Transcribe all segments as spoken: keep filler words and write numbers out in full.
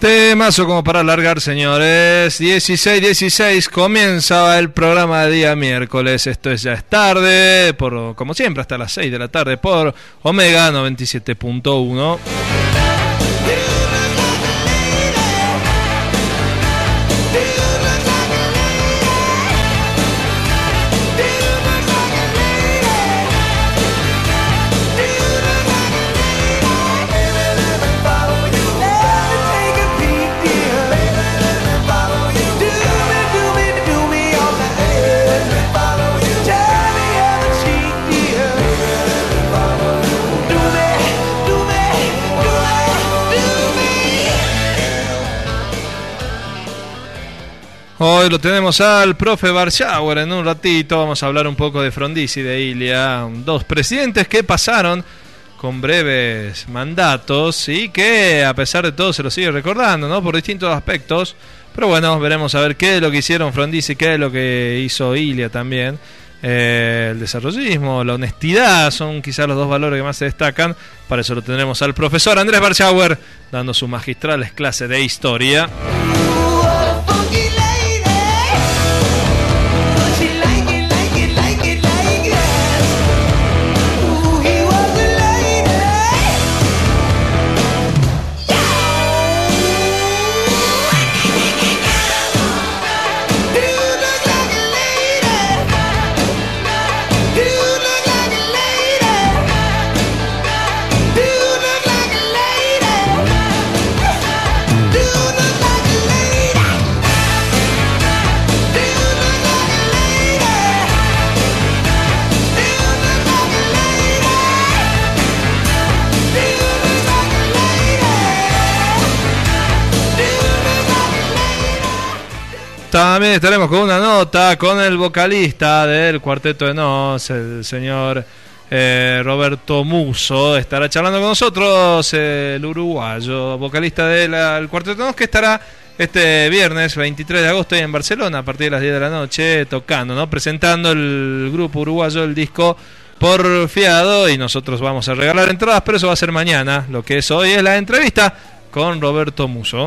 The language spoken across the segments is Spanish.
Temazo como para alargar, señores. dieciséis dieciséis comienza el programa de día miércoles. Esto es Ya es tarde, por, como siempre, hasta las seis de la tarde por Omega noventa y siete punto uno. Hoy lo tenemos al profe Warschauer. En un ratito vamos a hablar un poco de Frondizi y de Ilia, dos presidentes que pasaron con breves mandatos y que a pesar de todo se lo sigue recordando, ¿no? Por distintos aspectos. Pero bueno, veremos a ver qué es lo que hicieron Frondizi, qué es lo que hizo Ilia también. Eh, el desarrollismo, la honestidad son quizás los dos valores que más se destacan. Para eso lo tendremos al profesor Andrés Warschauer dando sus magistrales clases de historia. También estaremos con una nota con el vocalista del Cuarteto de Nos, el señor eh, Roberto Muso. Estará charlando con nosotros, eh, el uruguayo, vocalista del Cuarteto de Nos, que estará este viernes veintitrés de agosto en Barcelona a partir de las diez de la noche tocando, ¿no? Presentando el grupo uruguayo el disco Porfiado, y nosotros vamos a regalar entradas, pero eso va a ser mañana. Lo que es hoy es la entrevista con Roberto Muso.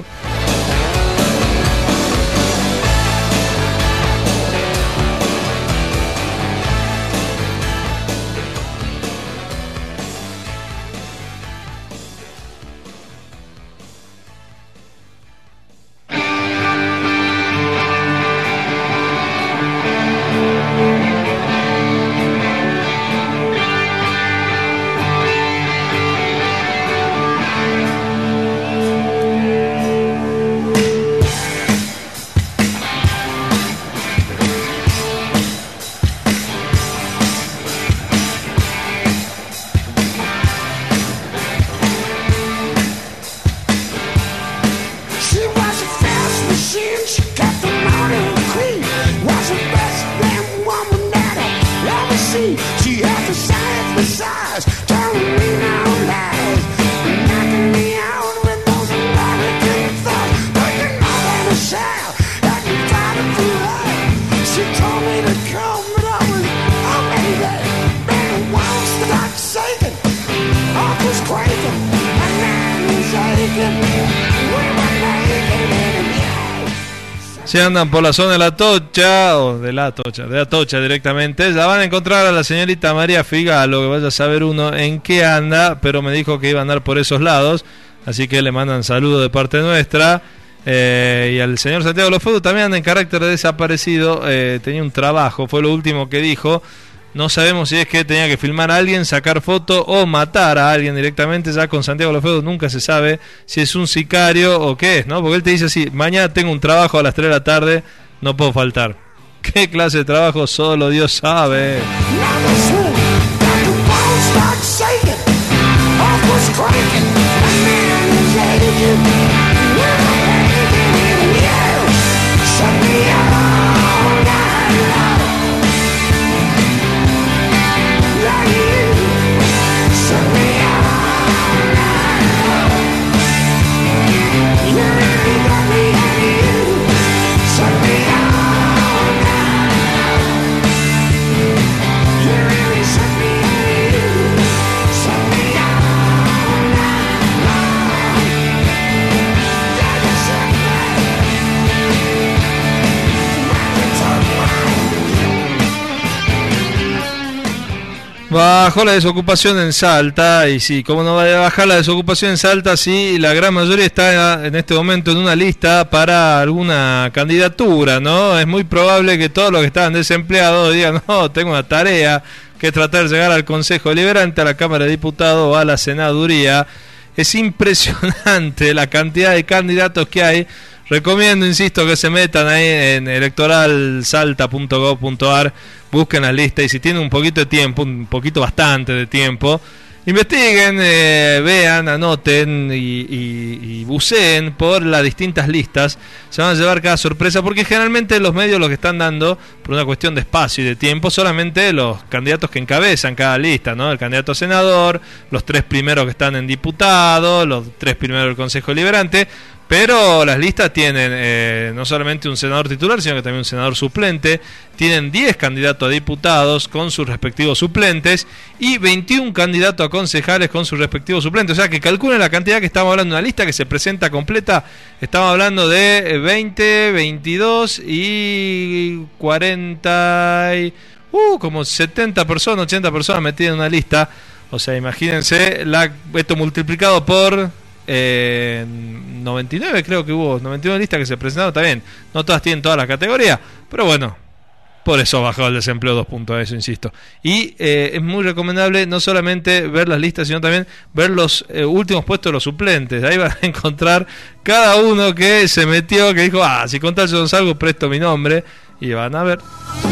Si andan por la zona de la Tocha, o de la Tocha, de la Tocha directamente, ya van a encontrar a la señorita María Figalo, que vaya a saber uno en qué anda, pero me dijo que iba a andar por esos lados, así que le mandan saludos de parte nuestra. Eh, y al señor Santiago Lofudo también anda en carácter de desaparecido, eh, tenía un trabajo, fue lo último que dijo. No sabemos si es que tenía que filmar a alguien, sacar foto o matar a alguien directamente. Ya con Santiago Lofedo nunca se sabe si es un sicario o qué es, ¿no? Porque él te dice así: mañana tengo un trabajo a las tres de la tarde, no puedo faltar. ¿Qué clase de trabajo? Solo Dios sabe. Bajó la desocupación en Salta, y sí, ¿cómo no va a bajar la desocupación en Salta si la gran mayoría está en este momento en una lista para alguna candidatura, ¿no? Es muy probable que todos los que estaban desempleados digan, no, tengo una tarea que es tratar de llegar al Consejo Deliberante, a la Cámara de Diputados o a la Senaduría. Es impresionante la cantidad de candidatos que hay. Recomiendo, insisto, que se metan ahí en electoral salta punto gov punto ar, busquen la lista y si tienen un poquito de tiempo, un poquito bastante de tiempo, investiguen, eh, vean, anoten y, y, y buceen por las distintas listas. Se van a llevar cada sorpresa porque generalmente los medios lo que están dando, por una cuestión de espacio y de tiempo, solamente los candidatos que encabezan cada lista, ¿no? El candidato a senador, los tres primeros que están en diputado, los tres primeros del Consejo Deliberante. Pero las listas tienen eh, no solamente un senador titular, sino que también un senador suplente. Tienen diez candidatos a diputados con sus respectivos suplentes y veintiún candidatos a concejales con sus respectivos suplentes. O sea que calculen la cantidad que estamos hablando de una lista que se presenta completa. Estamos hablando de veinte, veintidós y cuarenta, y, uh, como setenta personas, ochenta personas metidas en una lista. O sea, imagínense la, esto multiplicado por... Eh, noventa y nueve creo que hubo, noventa y nueve listas que se presentaron, está bien, no todas tienen todas las categorías, pero bueno, por eso bajó el desempleo dos puntos, eso insisto. Y eh, es muy recomendable no solamente ver las listas, sino también ver los eh, últimos puestos de los suplentes. Ahí van a encontrar cada uno que se metió, que dijo, ah, si con tal yo no salgo, presto mi nombre, y van a ver.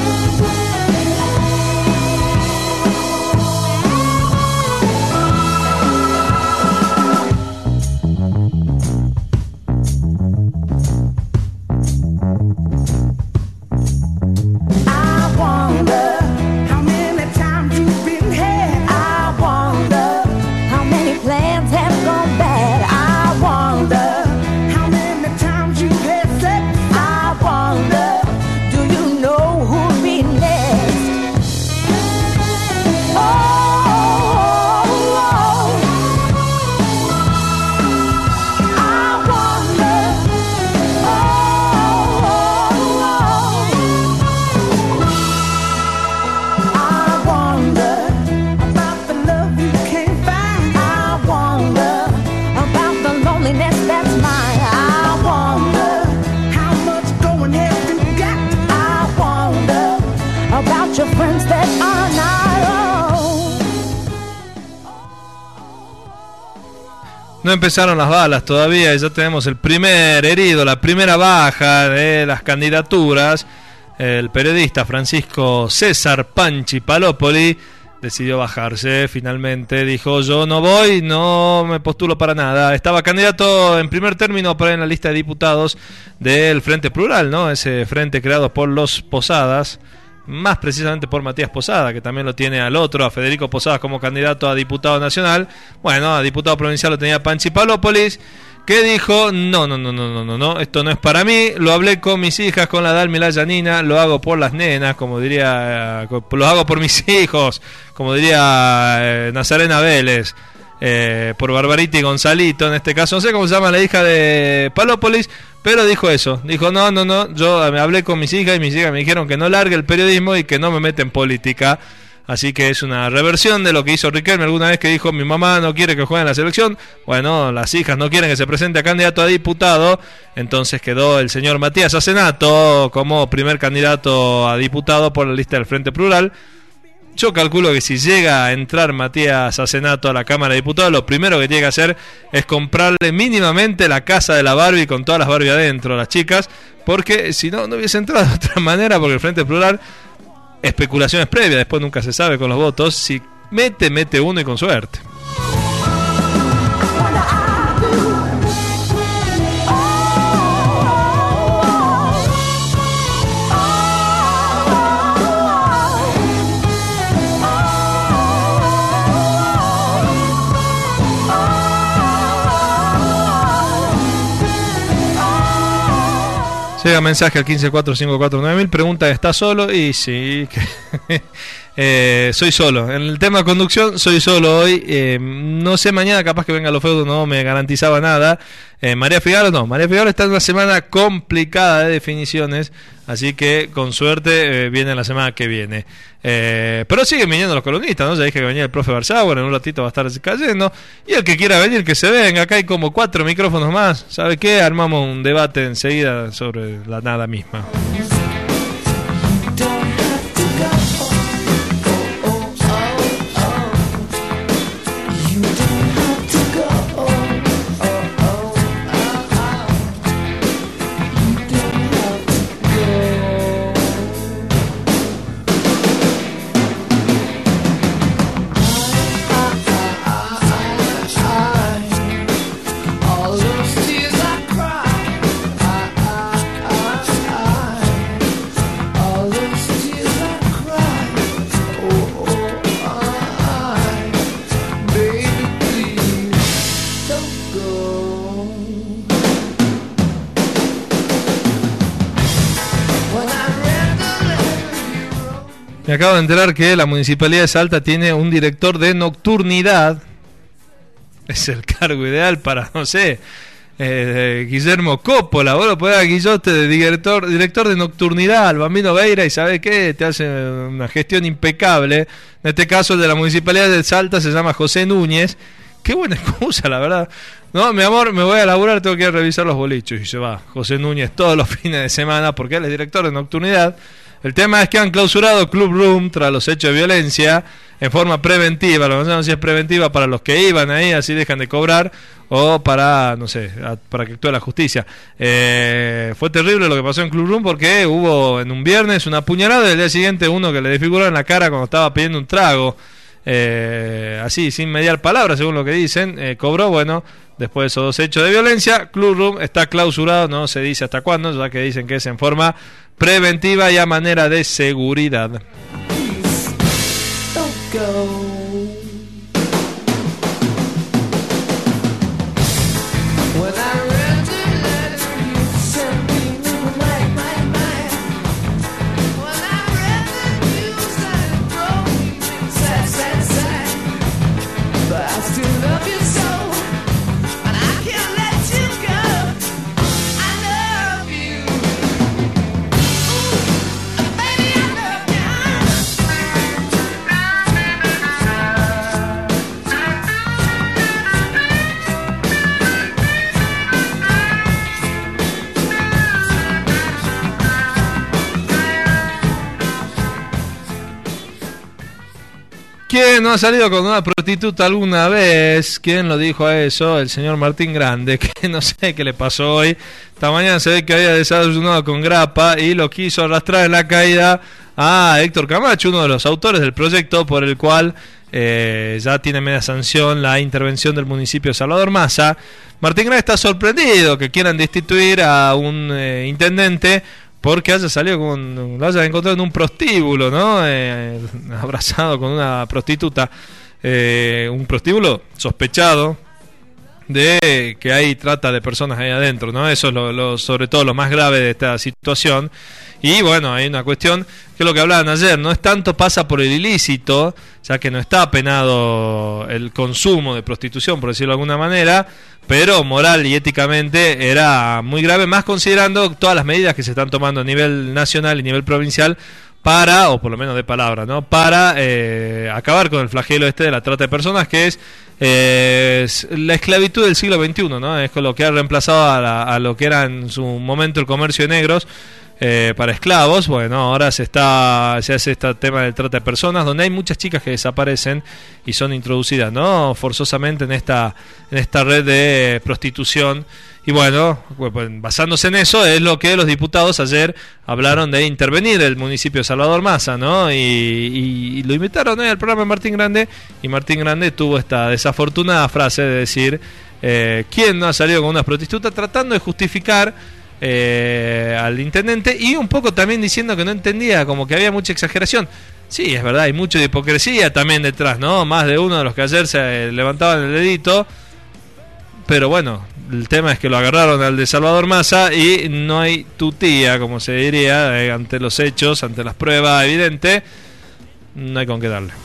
No empezaron las balas todavía y ya tenemos el primer herido, la primera baja de las candidaturas. El periodista Francisco César Panchi Palópoli decidió bajarse finalmente, dijo yo no voy, no me postulo para nada. Estaba candidato en primer término para en la lista de diputados del Frente Plural, ¿no? Ese frente creado por los Posadas, más precisamente por Matías Posada, que también lo tiene al otro, a Federico Posadas, como candidato a diputado nacional. Bueno, a diputado provincial lo tenía Panchi Palópolis, que dijo, no, no, no, no, no, no, no, esto no es para mí, lo hablé con mis hijas, con la Dalma y la Yanina, lo hago por las nenas, como diría, lo hago por mis hijos, como diría eh, Nazarena Vélez, eh, por Barbarita y Gonzalito, en este caso, no sé cómo se llama la hija de Palópolis, pero dijo eso, dijo no, no, no, yo me hablé con mis hijas y mis hijas me dijeron que no largue el periodismo y que no me mete en política. Así que es una reversión de lo que hizo Riquelme alguna vez, que dijo mi mamá no quiere que juegue en la selección. Bueno, las hijas no quieren que se presente a candidato a diputado, entonces quedó el señor Matías Asenato como primer candidato a diputado por la lista del Frente Plural. Yo calculo que si llega a entrar Matías Asenato a la Cámara de Diputados, lo primero que tiene que hacer es comprarle mínimamente la casa de la Barbie con todas las Barbie adentro, las chicas, porque si no, no hubiese entrado de otra manera, porque el Frente Plural, especulaciones previas, después nunca se sabe con los votos, si mete, mete uno y con suerte. Llega mensaje al quince cuatro cinco cuatro nueve mil, pregunta, ¿está solo? Y sí, que Eh, soy solo. En el tema de conducción, soy solo hoy. Eh, no sé, mañana capaz que venga los feudos, no me garantizaba nada. Eh, María Figaro no. María Figaro está en una semana complicada de definiciones. Así que con suerte eh, viene la semana que viene. Eh, pero siguen viniendo los columnistas, ¿no? Ya dije que venía el profe Barzauer, en un ratito va a estar cayendo. Y el que quiera venir, que se venga. Acá hay como cuatro micrófonos más. ¿Sabe qué? Armamos un debate enseguida sobre la nada misma. Me acabo de enterar que la Municipalidad de Salta tiene un director de nocturnidad. Es el cargo ideal para, no sé, eh, Guillermo Coppola. Vos lo podés a Guillote de director, director de nocturnidad, al Bambino Veira, y ¿sabés qué? Te hace una gestión impecable. En este caso, el de la Municipalidad de Salta se llama José Núñez. Qué buena excusa, la verdad. No, mi amor, me voy a laburar, tengo que ir a revisar los bolichos. Y se va José Núñez todos los fines de semana porque él es director de nocturnidad. El tema es que han clausurado Club Room tras los hechos de violencia en forma preventiva. Lo que no sé si es preventiva para los que iban ahí, así dejan de cobrar, o para, no sé, para que actúe la justicia. Eh, fue terrible lo que pasó en Club Room porque hubo en un viernes una puñalada y el día siguiente uno que le desfiguró en la cara cuando estaba pidiendo un trago. Eh, así, sin mediar palabras, según lo que dicen, eh, cobró, bueno, después de esos dos hechos de violencia. Club Room está clausurado, no se dice hasta cuándo, ya que dicen que es en forma preventiva y a manera de seguridad. ¿Quién no ha salido con una prostituta alguna vez? ¿Quién lo dijo a eso? El señor Martín Grande, que no sé qué le pasó hoy. Esta mañana se ve que había desayunado con grapa y lo quiso arrastrar en la caída a Héctor Camacho, uno de los autores del proyecto por el cual eh, ya tiene media sanción la intervención del municipio de Salvador Massa. Martín Grande está sorprendido que quieran destituir a un eh, intendente porque haya salido con, lo haya encontrado en un prostíbulo, ¿no? Eh, abrazado con una prostituta, eh, un prostíbulo sospechado de que hay trata de personas ahí adentro, ¿no? Eso es lo, lo, sobre todo lo más grave de esta situación. Y bueno, hay una cuestión que es lo que hablaban ayer, no es tanto pasa por el ilícito, ya que no está penado el consumo de prostitución, por decirlo de alguna manera, pero moral y éticamente era muy grave, más considerando todas las medidas que se están tomando a nivel nacional y nivel provincial para, o por lo menos de palabra, ¿no? Para eh, acabar con el flagelo este de la trata de personas, que es, eh, es la esclavitud del siglo veintiuno, ¿no? Es con lo que ha reemplazado a, la, a lo que era en su momento el comercio de negros eh, para esclavos. Bueno, ahora se está se hace este tema del trata de personas, donde hay muchas chicas que desaparecen y son introducidas, ¿no? Forzosamente en esta en esta red de prostitución. Y bueno, basándose en eso es lo que los diputados ayer hablaron de intervenir el municipio de Salvador Massa, ¿no? Y, y, y lo invitaron ¿eh? al programa de Martín Grande, y Martín Grande tuvo esta desafortunada frase de decir eh, ¿quién no ha salido con una prostituta? Tratando de justificar eh, al intendente y un poco también diciendo que no entendía, como que había mucha exageración. Sí, es verdad, hay mucha hipocresía también detrás, ¿no? Más de uno de los que ayer se levantaban el dedito. Pero bueno, el tema es que lo agarraron al de Salvador Massa y no hay tutía, como se diría, eh, ante los hechos, ante las pruebas evidentes. no hay con qué darle.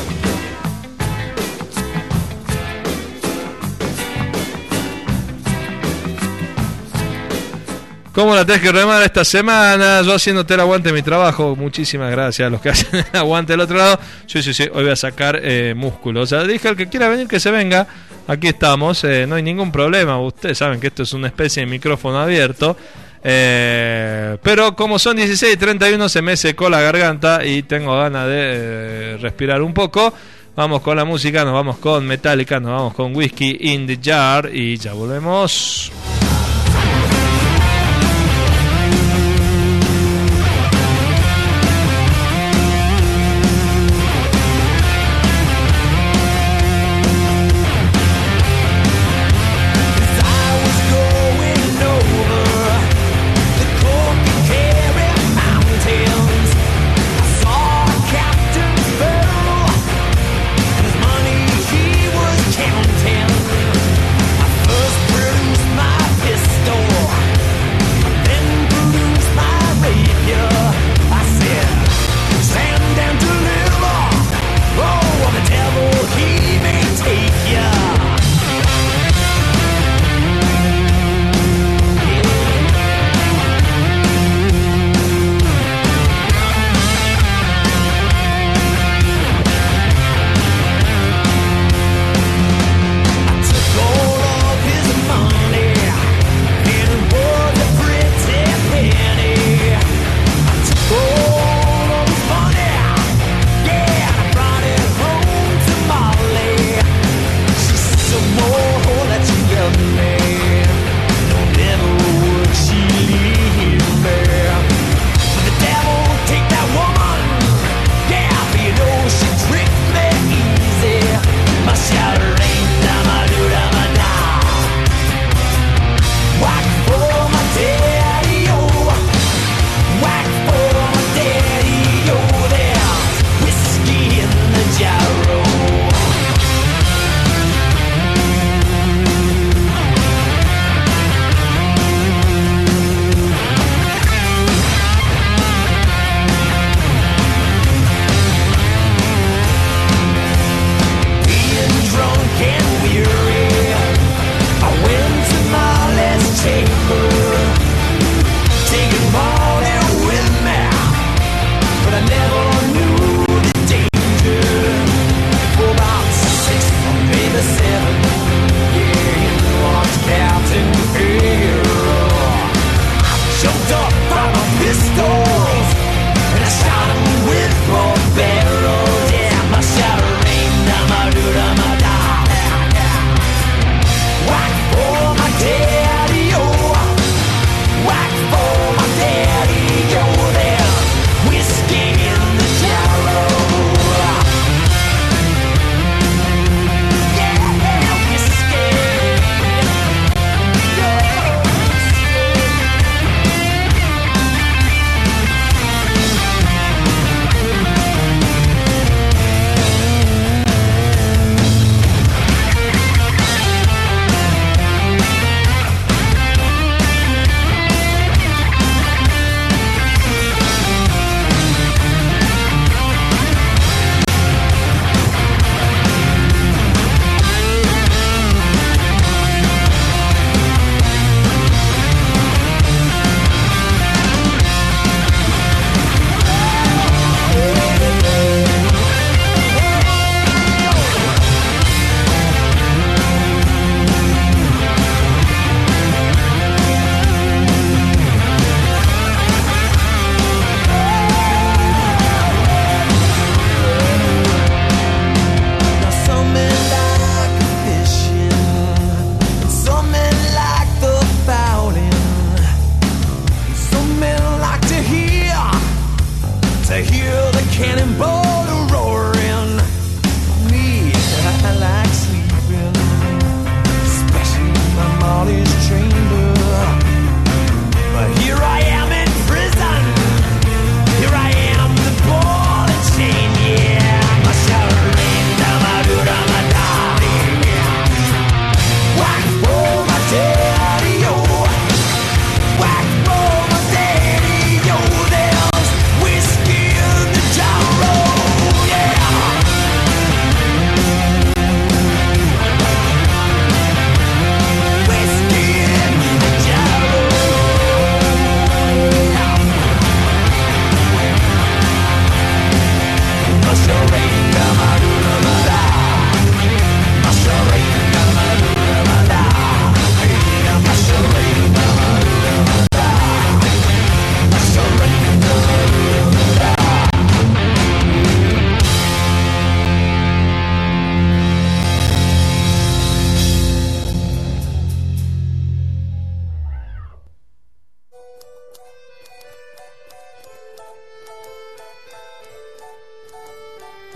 ¿Cómo la tenés que remar esta semana? Yo haciéndote el aguante de mi trabajo. Muchísimas gracias a los que hacen el aguante del otro lado. Sí, sí, sí, hoy voy a sacar eh, músculo. O sea, dije al que quiera venir que se venga. Aquí estamos, eh, no hay ningún problema. Ustedes saben que esto es una especie de micrófono abierto. Eh, pero como son dieciséis y treinta y uno se me secó la garganta y tengo ganas de eh, respirar un poco. Vamos con la música, nos vamos con Metallica, nos vamos con Whiskey in the Jar y ya volvemos. My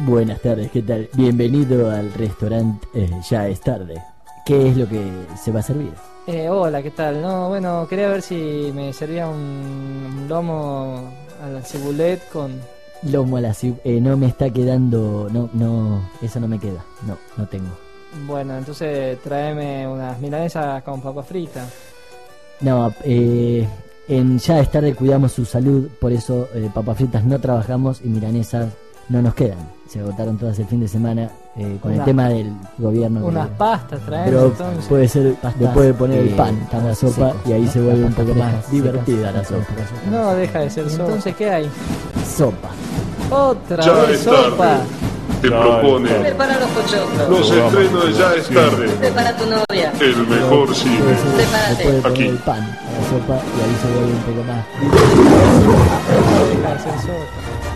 Buenas tardes, ¿qué tal? Bienvenido al restaurante eh, Ya es tarde. ¿Qué es lo que se va a servir? Eh, hola, ¿qué tal? No, bueno, quería ver si me servía un, un lomo a la cibulet con... Lomo a la ciu- eh, no me está quedando, no, no, eso no me queda, no, no tengo. Bueno, entonces tráeme unas milanesas con papa frita. No, eh, en Ya es tarde cuidamos su salud, por eso eh, papas fritas no trabajamos y milanesas no nos quedan. Se agotaron todas el fin de semana eh, con Una- el tema del gobierno. Unas que- pastas tráeme Pero entonces. puede ser Pastas, después de poner el eh, pan a la más sopa secos, y ahí ¿no? se vuelve Las un poco pastas más secas, divertida la un sopa. poco secas. No, deja de ser ¿Y sopa. entonces ¿qué hay? Sopa. Otra Ya vez es sopa. tarde. Te propone Prepara los pochoclos. los estrenos de Ya es tarde. Prepara tu novia. El mejor cine. Puede ser Prepárate. después de poner Aquí. el pan a la sopa y ahí se vuelve un poco más. Deja de ser sopa.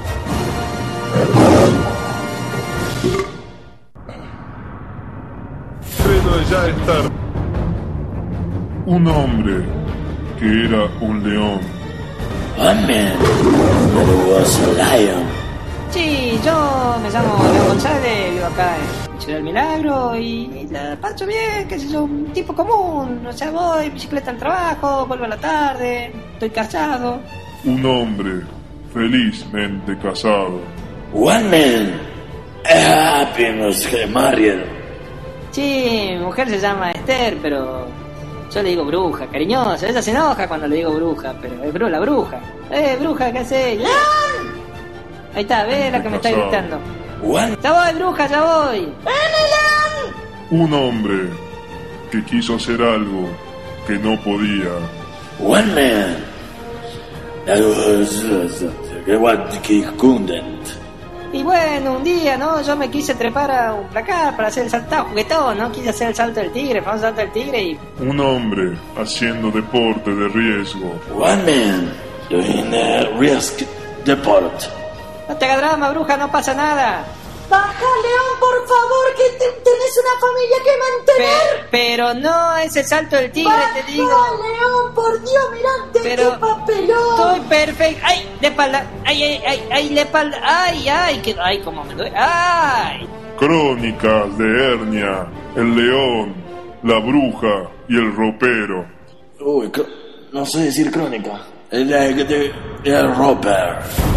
Estreno de Ya es tarde. Un hombre que era un león. One man that was a lion. Sí, yo me llamo León González, vivo acá en Ciudad del Milagro y la paso bien, qué sé yo, un tipo común. O sea, voy en bicicleta al trabajo, vuelvo a la tarde, estoy casado. Un hombre felizmente casado. One man happiness married. Sí, mi mujer se llama Esther, pero yo le digo bruja, cariñosa. Ella se enoja cuando le digo bruja, pero es bru- la bruja. Eh, bruja, ¿qué haces? ¡León! Ahí está, ve la que me está gritando. One Ya voy, bruja, ya voy. Un hombre que quiso hacer algo que no podía. one man that was uh, that was couldn't. Y bueno, un día, ¿no? Yo me quise trepar a un placar para hacer el saltado juguetón, ¿no? Quise hacer el salto del tigre, el famoso salto del tigre y... Un hombre haciendo deporte de riesgo. One man doing a risk deport. No te hagas drama, bruja, no pasa nada. Baja, León, por favor, que te- tenés una familia que mantener. Pe- pero no es el salto del tigre, Baja, te digo. León, por Dios, mirante, Pero qué papelón. estoy perfecto. ¡Ay, la espalda! ¡Ay, ay, ay, ay, la espalda! ¡Ay, ay! Que... ¡Ay, cómo me duele! ¡Ay! Crónicas de Hernia, el león, la bruja y el ropero. Uy, cr- no sé decir crónica. El, el, el, el roper.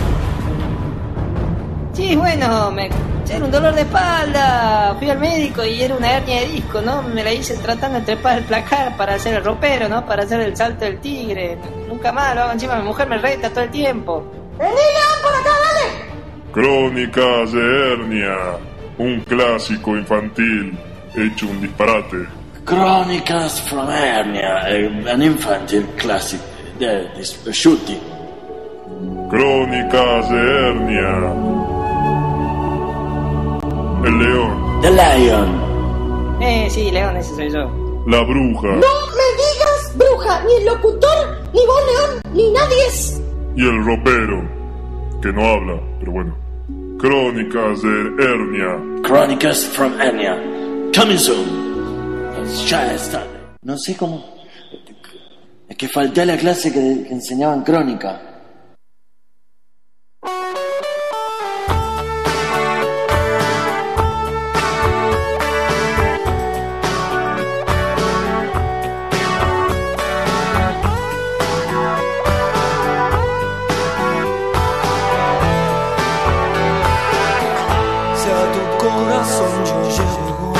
Sí, bueno, me... era un dolor de espalda. Fui al médico y era una hernia de disco, ¿no? Me la hice tratando de trepar el placar para hacer el ropero, ¿no? Para hacer el salto del tigre. Nunca más lo hago encima. Mi mujer me reta todo el tiempo. Vení, León, por acá, dale. Crónicas de Hernia, un clásico infantil hecho un disparate. Chronicles from Hernia, eh, an infantile classic. The, this shooting. Crónicas de Hernia, el león, The lion. Eh, sí, León, ese soy yo. la bruja No me digas bruja, ni el locutor, ni vos, León, ni nadie es. y el ropero, que no habla, pero bueno. Crónicas de Hernia. Chronicles from Hernia. Coming soon. Ya está. No sé cómo. Es que falté a la clase que, que enseñaban crónica. Si a tu corazón yo llego,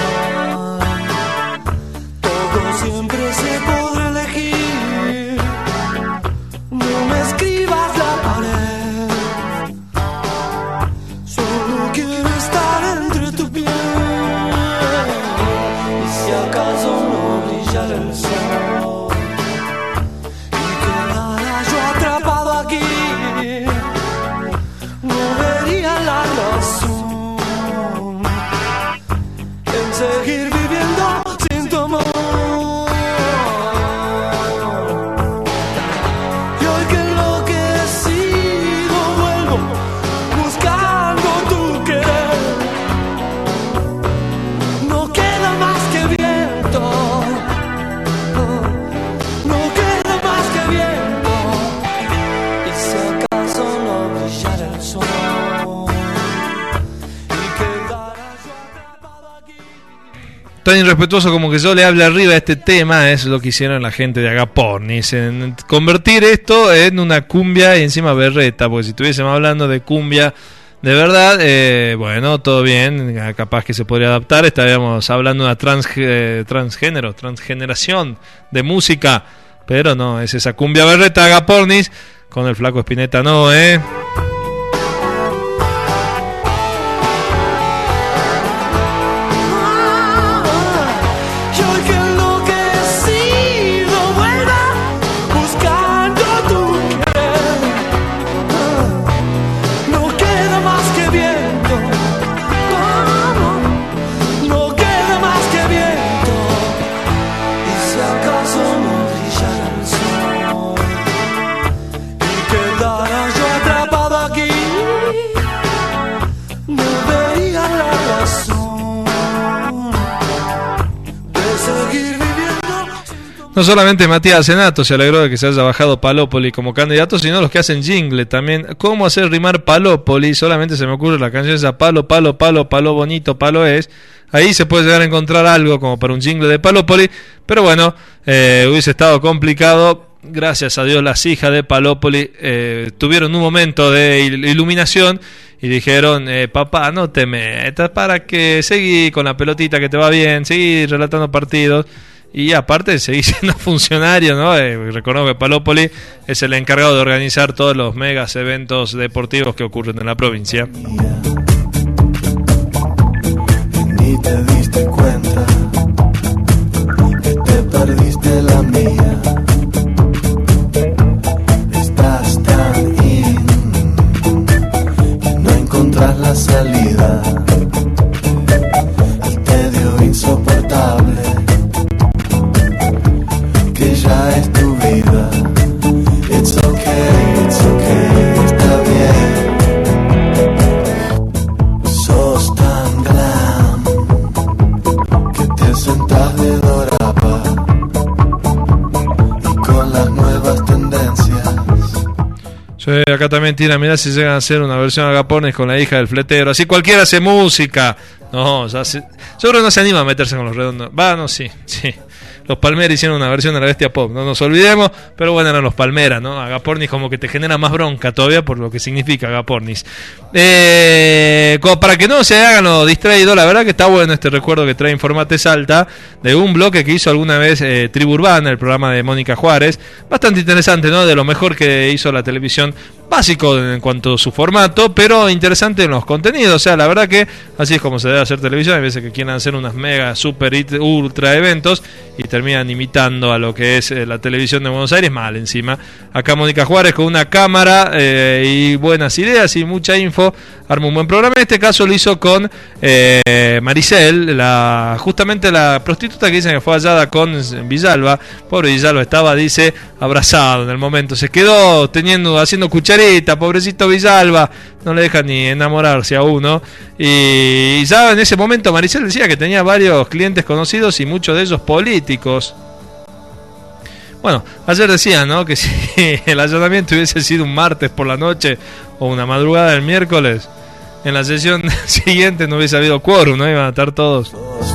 todo siempre se podrá elegir. No me escribas la pared, solo quiero estar entre tu piel. Y si acaso no brillara el sol y quedara yo atrapado aquí, no vería la razón tan irrespetuoso como que yo le hable arriba a este tema es lo que hicieron la gente de Agapornis, en convertir esto en una cumbia y encima berreta, porque si estuviésemos hablando de cumbia de verdad, eh, bueno, todo bien, capaz que se podría adaptar, estaríamos hablando de una trans, eh, transgénero, transgeneración de música, pero no, es esa cumbia berreta Agapornis, con el flaco Spinetta no, eh. No solamente Matías Senato se alegró de que se haya bajado Palópoli como candidato, sino los que hacen jingle también. ¿Cómo hacer rimar Palópoli? Solamente se me ocurre la canción esa, palo, palo, palo, palo bonito, palo es. Ahí se puede llegar a encontrar algo como para un jingle de Palópoli, pero bueno, eh, hubiese estado complicado. Gracias a Dios las hijas de Palópoli eh, tuvieron un momento de iluminación y dijeron, eh, papá, no te metas, para que seguí con la pelotita que te va bien, seguí relatando partidos. Y aparte seguí siendo funcionario, ¿no? Eh, reconozco que Palópoli es el encargado de organizar todos los megas eventos deportivos que ocurren en la provincia. Ni te diste cuenta que te perdiste la mía. Estás tan in que no encontrás la salida. El tedio insoportable que ya es tu vida. It's okay, it's okay, está bien. Sos tan glam que te sentás de dorada y con las nuevas tendencias. Sí, acá también tira, mirá si llegan a hacer una versión Agapornis con la hija del fletero. Así cualquiera hace música. No, ya se, yo creo que no se anima a meterse con los redondos. Va, no, sí, sí. Los Palmera hicieron una versión de la Bestia Pop, no nos olvidemos, pero bueno, eran los Palmera, ¿no? Agapornis como que te genera más bronca todavía por lo que significa Agapornis. Eh, como para que no se hagan lo distraído, la verdad que está bueno este recuerdo que trae Informate Salta, de un bloque que hizo alguna vez eh, Tribu Urbana, el programa de Mónica Juárez, bastante interesante, ¿no? De lo mejor que hizo la televisión, básico en cuanto a su formato, pero interesante en los contenidos, o sea, la verdad que así es como se debe hacer televisión, hay veces que quieren hacer unas mega, super, ultra eventos y terminan imitando a lo que es eh, la televisión de Buenos Aires, mal encima. Acá Mónica Juárez con una cámara eh, y buenas ideas y mucha info, armó un buen programa. En este caso lo hizo con eh, Maricel, la, justamente la prostituta que dicen que fue hallada con Villalba. Pobre Villalba estaba, dice, abrazado en el momento, se quedó teniendo, haciendo cucharita, pobrecito Villalba, no le deja ni enamorarse a uno. Y, y ya en ese momento Maricel decía que tenía varios clientes conocidos y muchos de ellos políticos. Bueno, ayer decían, ¿no?, que si el allanamiento hubiese sido un martes por la noche o una madrugada del miércoles, en la sesión siguiente no hubiese habido quórum, ¿no? Iban a estar todos.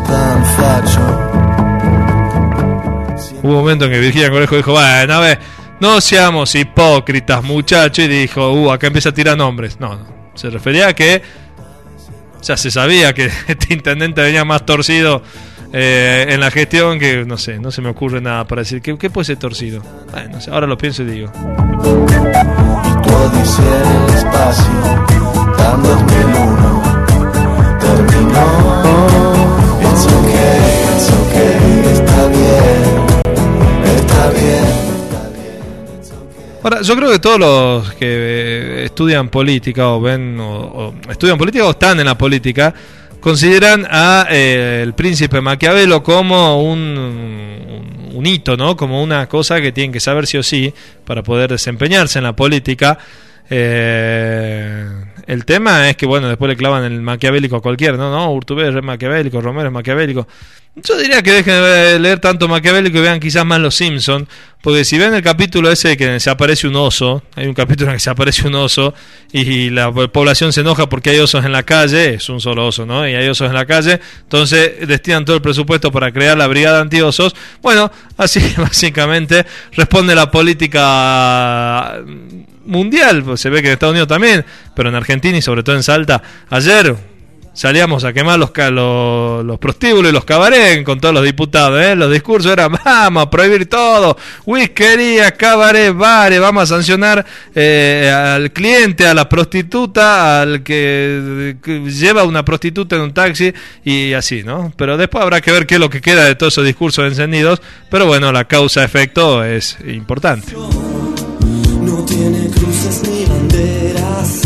Hubo un momento en que Virginia Conejo dijo, bueno, a ver, no seamos hipócritas, muchachos, y dijo, uh, acá empieza a tirar nombres. No, no, se refería a que ya se sabía que este intendente venía más torcido eh, en la gestión que, no sé, no se me ocurre nada para decir, ¿qué, qué puede ser torcido? Bueno, no sé, ahora lo pienso y digo. Y tu odisea en el espacio, tan dos mil uno, terminó. It's okay, it's okay, está bien, está bien. Ahora, yo creo que todos los que estudian política o ven o, o estudian política o están en la política consideran a eh, el príncipe Maquiavelo como un, un, un hito, ¿no? Como una cosa que tienen que saber sí o sí para poder desempeñarse en la política. Eh, El tema es que, bueno, después le clavan el maquiavélico a cualquiera, ¿no? No, Urtubey es maquiavélico, Romero es maquiavélico. Yo diría que dejen de leer tanto maquiavélico y vean quizás más Los Simpsons, porque si ven el capítulo ese que se aparece un oso, hay un capítulo en que se aparece un oso y la población se enoja porque hay osos en la calle, es un solo oso, ¿no? Y hay osos en la calle, entonces destinan todo el presupuesto para crear la brigada antiosos. Bueno, así básicamente responde la política mundial, pues se ve que en Estados Unidos también, pero en Argentina y sobre todo en Salta, ayer salíamos a quemar los, los, los prostíbulos y los cabarets con todos los diputados, ¿eh? Los discursos eran, vamos a prohibir todo, whiskería, cabaret, bares, vamos a sancionar eh, al cliente, a la prostituta, al que, que lleva una prostituta en un taxi y así, ¿no? Pero después habrá que ver qué es lo que queda de todos esos discursos encendidos, pero bueno, la causa-efecto es importante. No tiene cruces ni banderas.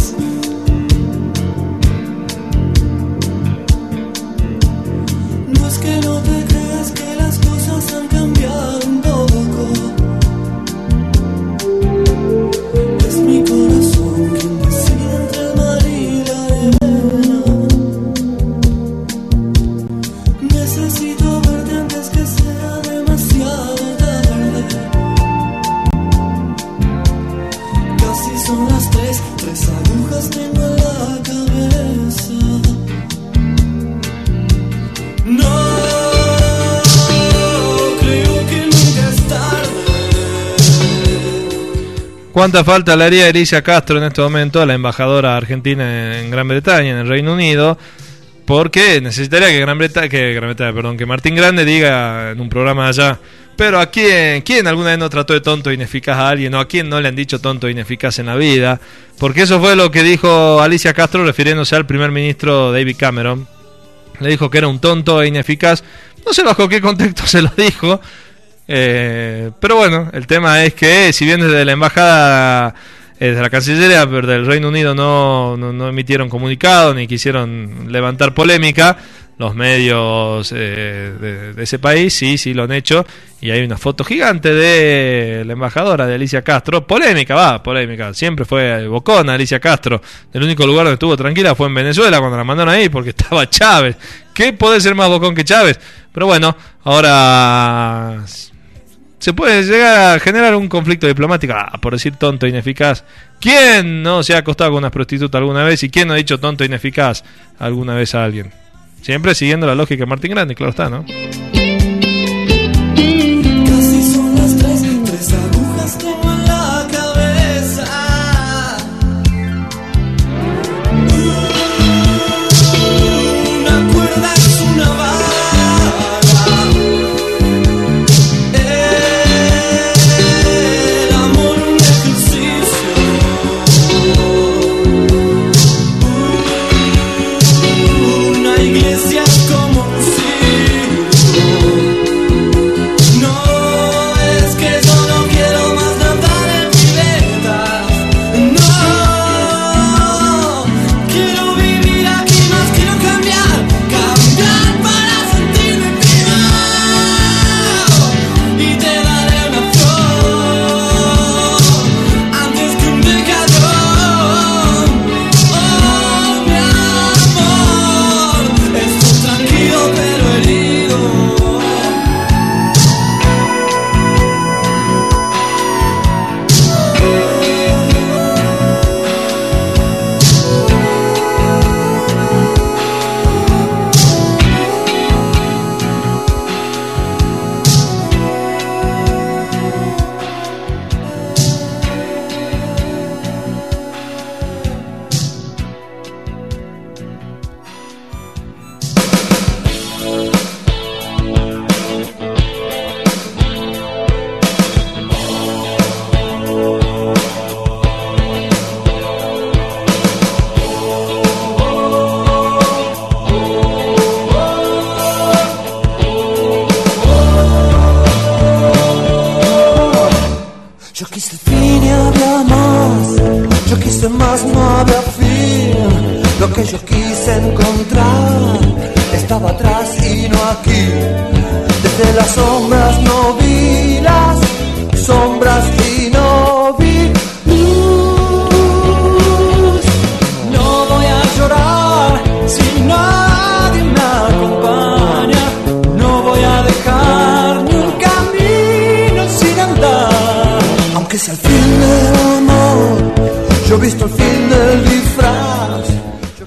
No es que no te creas que las cosas han cambiado un poco. Es mi corazón quien decide entre el mar y la arena. Necesito verte antes que sea demasiado tarde. Casi son las tres, tres agujas tengo en la cabeza. No, creo que nunca es tarde. ¿Cuánta falta le haría Alicia Castro en este momento a la embajadora argentina en Gran Bretaña, en el Reino Unido? Porque necesitaría que Gran Bretaña, que Gran Bretaña, perdón, que Martín Grande diga en un programa allá, pero ¿a quién, quién alguna vez no trató de tonto e ineficaz a alguien? ¿O a quién no le han dicho tonto e ineficaz en la vida? Porque eso fue lo que dijo Alicia Castro refiriéndose al primer ministro David Cameron. Le dijo que era un tonto e ineficaz. No sé bajo qué contexto se lo dijo. Eh, pero bueno, el tema es que si bien desde la embajada, eh, desde la Cancillería del Reino Unido no, no, no emitieron comunicado ni quisieron levantar polémica, los medios eh, de, de ese país sí, sí lo han hecho. Y hay una foto gigante de la embajadora de Alicia Castro. Polémica, va, polémica. Siempre fue bocona Alicia Castro. El único lugar donde estuvo tranquila fue en Venezuela cuando la mandaron ahí porque estaba Chávez. ¿Qué puede ser más bocón que Chávez? Pero bueno, ahora se puede llegar a generar un conflicto diplomático. Ah, por decir tonto e ineficaz. ¿Quién no se ha acostado con una prostituta alguna vez? ¿Y quién no ha dicho tonto e ineficaz alguna vez a alguien? Siempre siguiendo la lógica de Martín Grande, claro está, ¿no? Casi son las tres, tres agujas tengo en la cabeza. Una cuerda es una vara. El amor un ejercicio. Una iglesia es como un circo. más no había fin. Lo que yo quise encontrar estaba atrás y no aquí. Desde las sombras no vi las sombras y no vi luz. No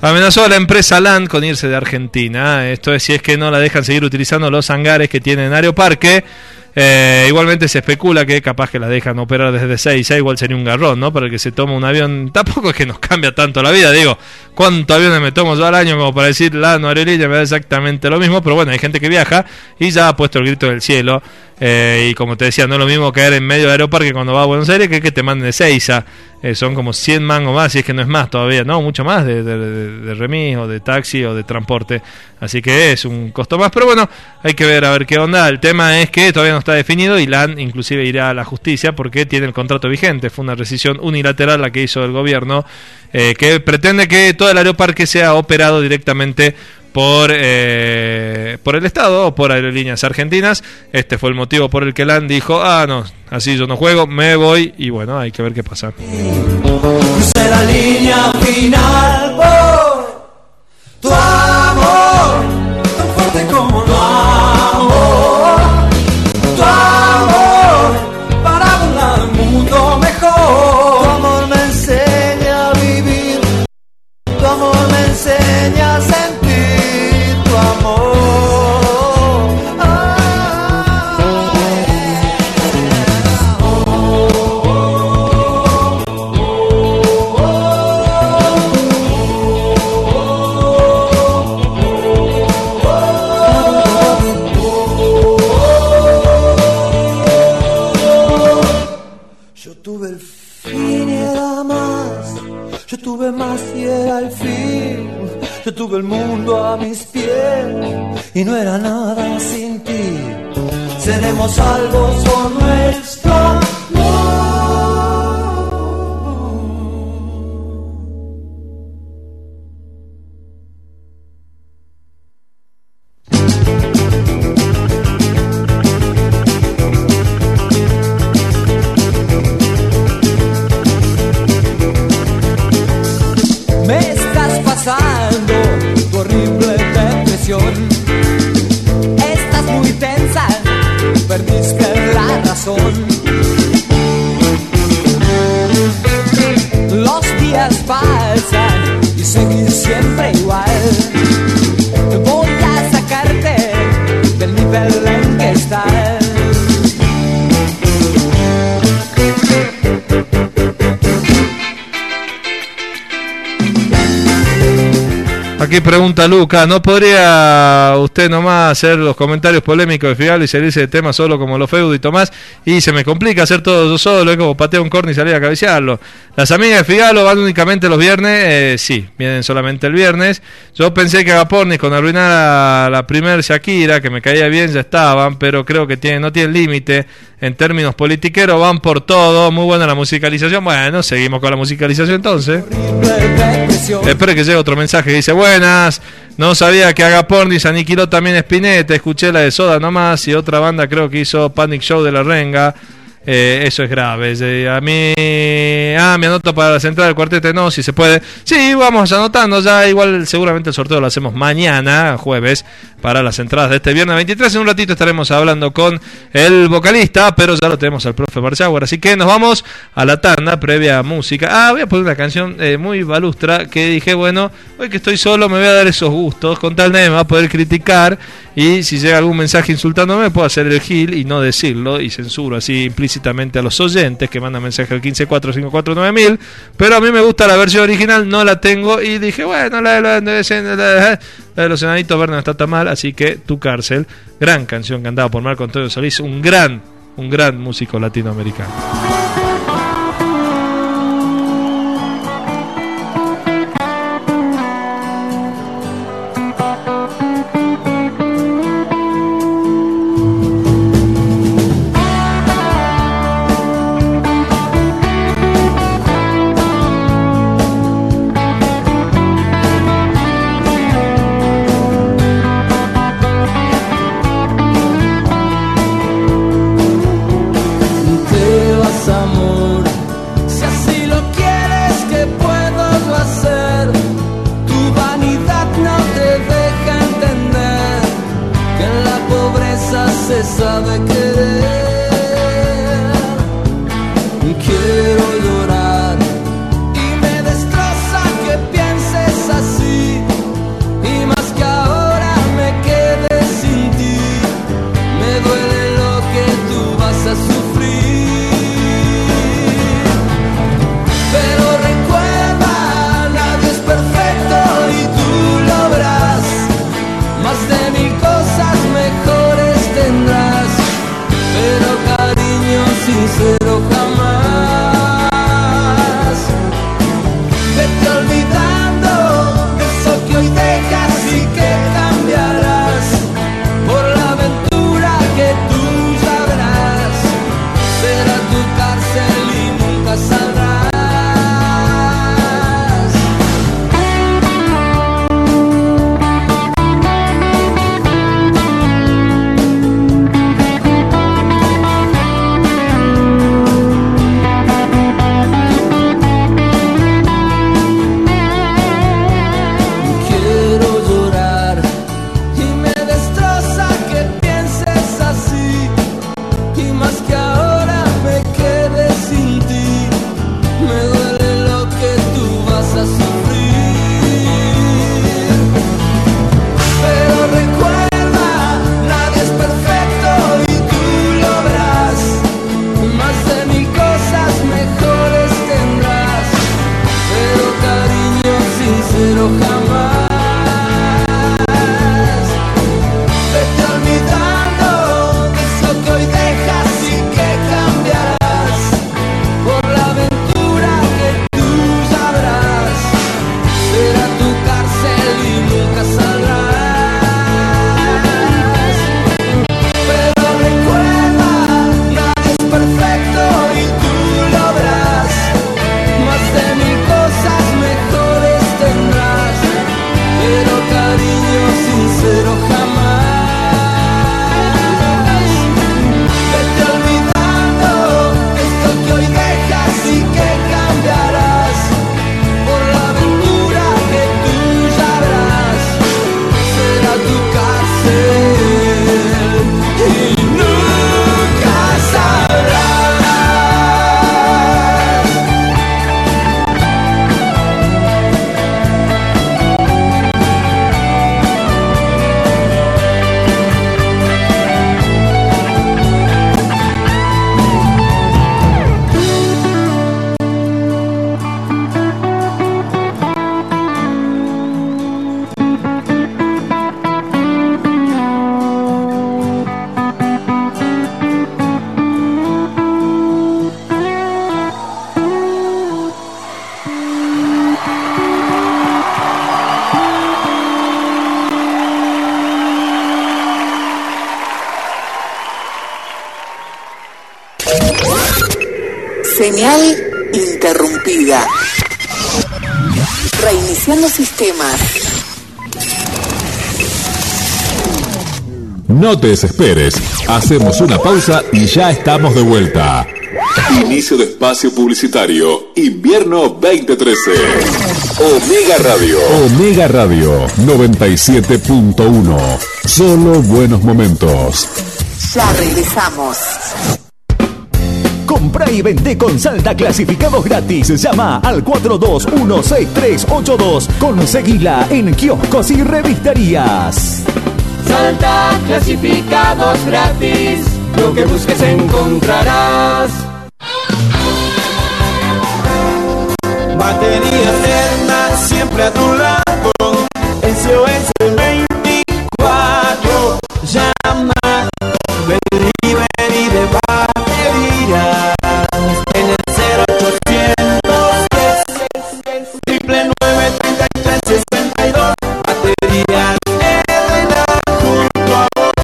Amenazó a la empresa Land con irse de Argentina. Esto es si es que no la dejan seguir utilizando los hangares que tiene en Aeroparque. Eh, igualmente se especula que capaz que la dejan operar desde Seiza, igual sería un garrón, ¿no? Para el que se toma un avión, tampoco es que nos cambia tanto la vida, digo, ¿cuántos aviones me tomo yo al año como para decir la no aerolínea? Me da exactamente lo mismo, pero bueno, hay gente que viaja y ya ha puesto el grito del cielo, eh, y como te decía, no es lo mismo caer en medio de Aeroparque cuando va a Buenos Aires que que te manden de Seiza, eh, son como cien mangos más, si es que no es más todavía, no, mucho más de, de, de, de remis o de taxi o de transporte, así que es un costo más, pero bueno, hay que ver a ver qué onda. El tema es que todavía no está definido y LAN inclusive irá a la justicia porque tiene el contrato vigente, fue una rescisión unilateral la que hizo el gobierno, eh, que pretende que todo el Aeroparque sea operado directamente por eh, por el Estado o por Aerolíneas Argentinas. Este fue el motivo por el que LAN dijo, ah no, así yo no juego, me voy, y bueno, hay que ver qué pasa. Crucé la línea final por tu amor, tan fuerte como tu amor, tu amor, para volar un mundo mejor. Tu amor me enseña a vivir, tu amor me enseña a sentir tu amor. Yo tuve más y era el fin. Yo tuve el mundo a mis pies y no era nada sin ti. Seremos salvos por nuestro amor. Me estás pasando tu horrible depresión. Estás muy tensa, perdiste la razón. Los días pasan y seguís siempre igual. Voy a sacarte del nivel en que estás. Aquí pregunta Luca, ¿no podría usted nomás hacer los comentarios polémicos de Figalo y salirse de tema solo como los Feudo y Tomás? Y se me complica hacer todo yo solo, es como patear un corno y salir a cabecearlo. Las amigas de Figalo van únicamente los viernes, eh, sí, vienen solamente el viernes. Yo pensé que Agapornis con arruinar a la primer Shakira, que me caía bien, ya estaban, pero creo que tienen, no tienen límite en términos politiqueros, van por todo. Muy buena la musicalización. Bueno, seguimos con la musicalización entonces. Espero que llegue otro mensaje que dice, buenas, no sabía que Agapornis aniquiló también Spinetta, escuché la de Soda nomás y otra banda creo que hizo Panic Show de la Renga. Eh, eso es grave. Eh, a mí, ah, me anoto para la central del cuarteto, no, si se puede. Sí, vamos anotando ya. Igual, seguramente el sorteo lo hacemos mañana, jueves, para las entradas de este viernes veintitrés. En un ratito estaremos hablando con el vocalista, pero ya lo tenemos al profe Barchauer. Así que nos vamos a la tanda previa a música. Ah, voy a poner una canción eh, muy balustra que dije, bueno, hoy que estoy solo me voy a dar esos gustos. Con tal de me va a poder criticar. Y si llega algún mensaje insultándome, puedo hacer el gil y no decirlo. Y censuro así implícitamente a los oyentes que mandan mensaje al quince cuatro cinco cuatro nueve mil. Pero a mí me gusta la versión original, no la tengo. Y dije, bueno, la de, la de, la de, la de los enanitos verdes no está tan mal. Así que Tu Cárcel, gran canción cantada por Marco Antonio Solís, un gran, un gran músico latinoamericano. Se sabe querer. Quiero llorar y me destroza que pienses así. Señal interrumpida. Reiniciando sistemas. No te desesperes. Hacemos una pausa y ya estamos de vuelta. Inicio de espacio publicitario. Invierno veinte trece. Omega Radio. Omega Radio noventa y siete punto uno. Solo buenos momentos. Ya regresamos. Comprá y vendé con Salta clasificados gratis. Llama al cuatro dos uno seis tres ocho dos. Conseguila en kioscos y revisterías. Salta clasificados gratis. Lo que busques encontrarás. Batería eterna siempre a tu lado. S O S veinticuatro. Llama. Delivery de baterías. En el cero ochocientos triple nueve treinta y tres sesenta y dos. Baterías Elena junto a vos.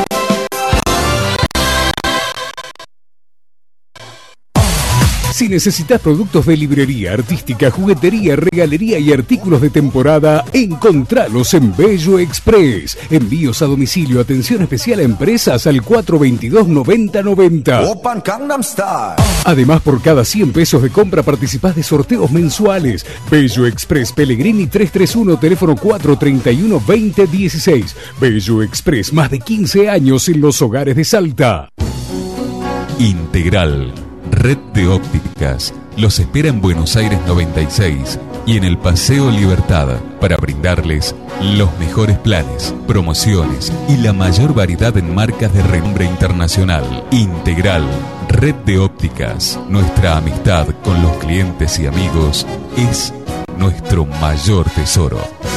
Si necesitas productos de librería, artística, juguetería, regalería y artículos de temporada, encontralos en Bello Express. Envíos a domicilio, atención especial a empresas al cuatro veintidós noventa noventa. Open Gangnam Style. Además, por cada cien pesos de compra participás de sorteos mensuales. Bello Express, Pellegrini trescientos treinta y uno, teléfono cuatro treinta y uno veinte dieciséis. Bello Express, más de quince años en los hogares de Salta. Integral. Red de ópticas los espera en Buenos Aires noventa y seis y en el Paseo Libertad para brindarles los mejores planes, promociones y la mayor variedad en marcas de renombre internacional. Integral, Red de ópticas. Nuestra amistad con los clientes y amigos es nuestro mayor tesoro.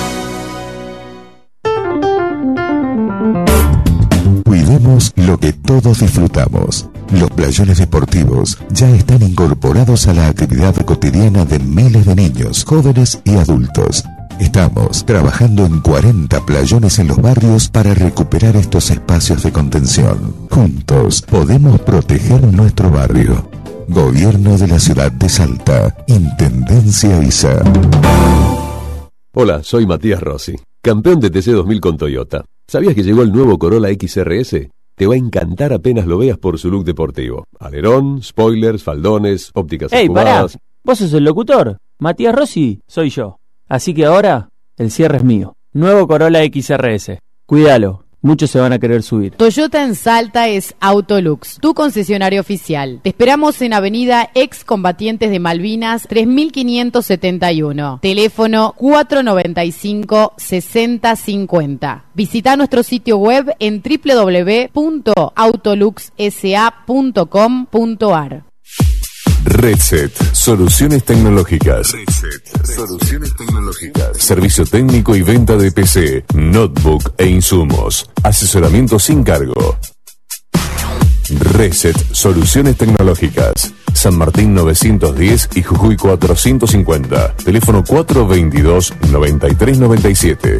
Cuidemos lo que todos disfrutamos. Los playones deportivos ya están incorporados a la actividad cotidiana de miles de niños, jóvenes y adultos. Estamos trabajando en cuarenta playones en los barrios para recuperar estos espacios de contención. Juntos podemos proteger nuestro barrio. Gobierno de la ciudad de Salta. Intendencia I S A. Hola, soy Matías Rossi, campeón de T C dos mil con Toyota. ¿Sabías que llegó el nuevo Corolla X R S? Te va a encantar apenas lo veas por su look deportivo. Alerón, spoilers, faldones, ópticas ¡Ey, pará! esfumadas. ¿Vos sos el locutor? Matías Rossi soy yo. Así que ahora, el cierre es mío. Nuevo Corolla X R S. Cuídalo. Muchos se van a querer subir. Toyota en Salta es Autolux, tu concesionario oficial. Te esperamos en Avenida Excombatientes de Malvinas tres mil quinientos setenta y uno. Teléfono cuatro noventa y cinco, sesenta cincuenta. Visita nuestro sitio web en doble u doble u doble u punto autolux s a punto com punto a r. Redset, soluciones tecnológicas. Redset, soluciones tecnológicas. Servicio técnico y venta de P C, notebook e insumos. Asesoramiento sin cargo. Reset, soluciones tecnológicas. San Martín novecientos diez y Jujuy cuatrocientos cincuenta. Teléfono cuatro veintidós, noventa y tres noventa y siete.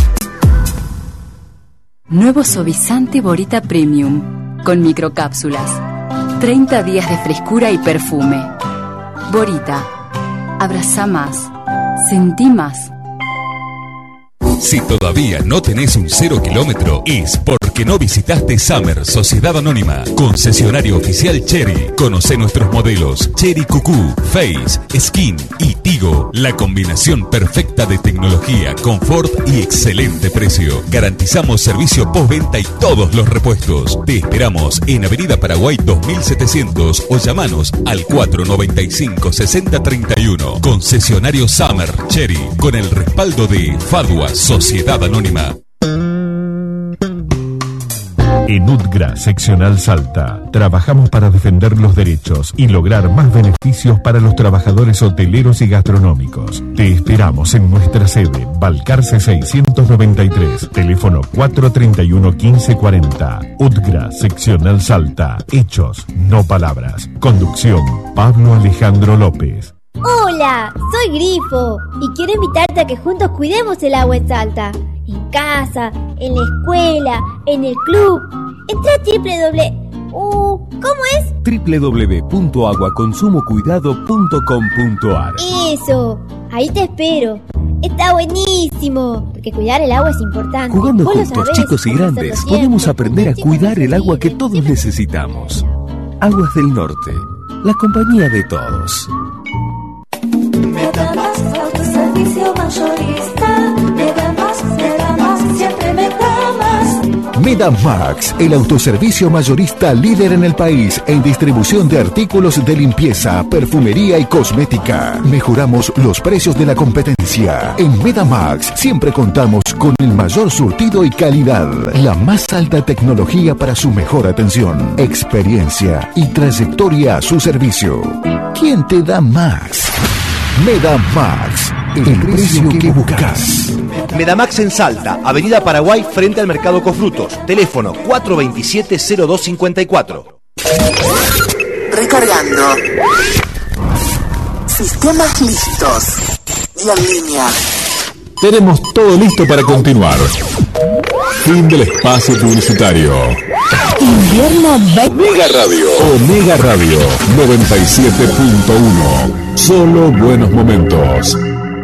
Nuevo suavizante Borita Premium con microcápsulas. treinta días de frescura y perfume. Borita. Abraza más. Sentí más. Si todavía no tenés un cero kilómetro, es porque no visitaste Summer Sociedad Anónima, concesionario oficial Chery. Conoce nuestros modelos Chery Cucú, Face, Skin y Tigo. La combinación perfecta de tecnología, confort y excelente precio. Garantizamos servicio postventa y todos los repuestos. Te esperamos en Avenida Paraguay dos mil setecientos o llamanos al cuatro noventa y cinco, sesenta treinta y uno. Concesionario Summer Chery, con el respaldo de Fadua Sociedad Anónima. En UTGRA Seccional Salta, trabajamos para defender los derechos y lograr más beneficios para los trabajadores hoteleros y gastronómicos. Te esperamos en nuestra sede, Balcarce seiscientos noventa y tres, teléfono cuatro treinta y uno, quince cuarenta. UTGRA Seccional Salta, hechos, no palabras. Conducción, Pablo Alejandro López. Hola, soy Grifo y quiero invitarte a que juntos cuidemos el agua en Salta. En casa, en la escuela, en el club. Entra a doble u doble u doble u Uh, ¿cómo es? doble u doble u doble u punto agua consumo cuidado punto com punto a r. Eso, ahí te espero. Está buenísimo, porque cuidar el agua es importante. Jugando Vos lo juntos, sabés, chicos y hay que grandes, hacerlo podemos siempre. aprender a cuidar el agua que todos necesitamos. Aguas del Norte, la compañía de todos. Medamax, autoservicio mayorista. Medamax, Medamax, siempre Medamax. Medamax, el autoservicio mayorista líder en el país en distribución de artículos de limpieza, perfumería y cosmética. Mejoramos los precios de la competencia. En Medamax siempre contamos con el mayor surtido y calidad, la más alta tecnología para su mejor atención, experiencia y trayectoria a su servicio. ¿Quién te da más? Medamax, el precio que buscas. Medamax en Salta, Avenida Paraguay, frente al Mercado Cofrutos. Teléfono cuatro dos siete, cero dos cinco cuatro. Recargando. Sistemas listos. Y en línea. Tenemos todo listo para continuar. Fin del espacio publicitario. Invierno Omega Radio. Omega Radio noventa y siete punto uno. Solo buenos momentos.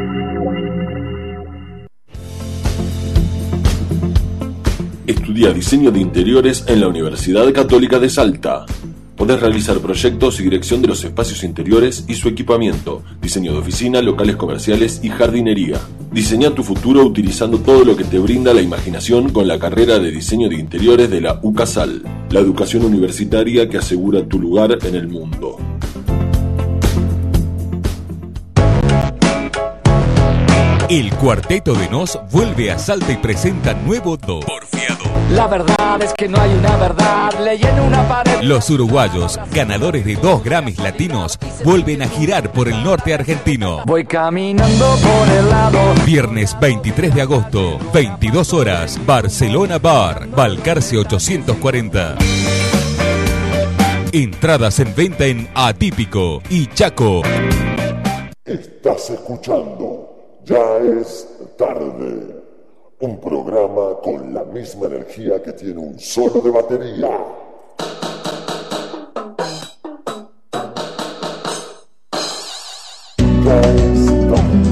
Estudia diseño de interiores en la Universidad Católica de Salta. Podés realizar proyectos y dirección de los espacios interiores y su equipamiento, diseño de oficina, locales comerciales y jardinería. Diseña tu futuro utilizando todo lo que te brinda la imaginación con la carrera de diseño de interiores de la UCASAL, la educación universitaria que asegura tu lugar en el mundo. El Cuarteto de Nos vuelve a Salta y presenta nuevo do. Porfiado. La verdad es que no hay una verdad, le lleno una pared. Los uruguayos, ganadores de dos Grammys latinos, vuelven a girar por el norte argentino. Voy caminando por el lado. Viernes veintitrés de agosto, veintidós horas, Barcelona Bar, Balcarce ochocientos cuarenta. Entradas en venta en Atípico y Chaco. Estás escuchando Ya es tarde. Un programa con la misma energía que tiene un solo de batería. Ya es tarde.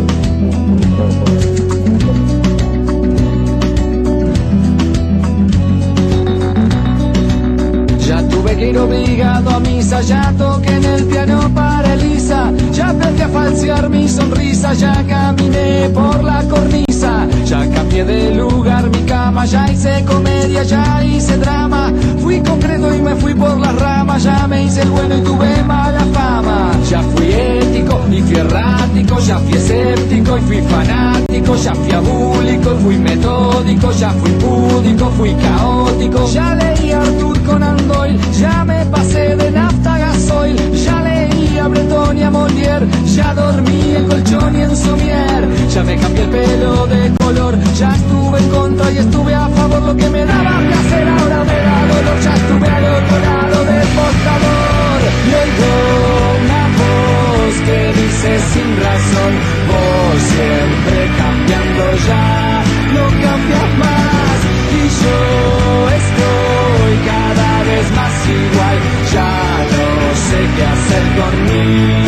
Ya tuve que ir obligado a misa, ya toqué en el piano para Elisa, ya aprendí a falsear mi sonrisa, ya caminé por la cornisa, ya cambié de lugar mi cama, ya hice comedia, ya hice drama, fui concreto y me fui por las ramas, ya me hice el bueno y tuve mala fama, ya fui ético y fui errático, ya fui escéptico y fui fanático, ya fui abúlico y fui metódico, ya fui púdico, fui caótico, ya leí a Arthur Conan Doyle, ya me pasé de nafta a gasoil, ya leí a Breton y a Molière, ya dormí en colchón y en somier, ya me cambié el pelo de color, ya estuve en contra y estuve a favor, lo que me daba placer ahora me da dolor, ya estuve al otro lado del portador, y oigo una voz que dice sin razón, vos siempre cambiando ya, no cambias más, y yo estoy cada vez más igual, ya no sé qué hacer con mí.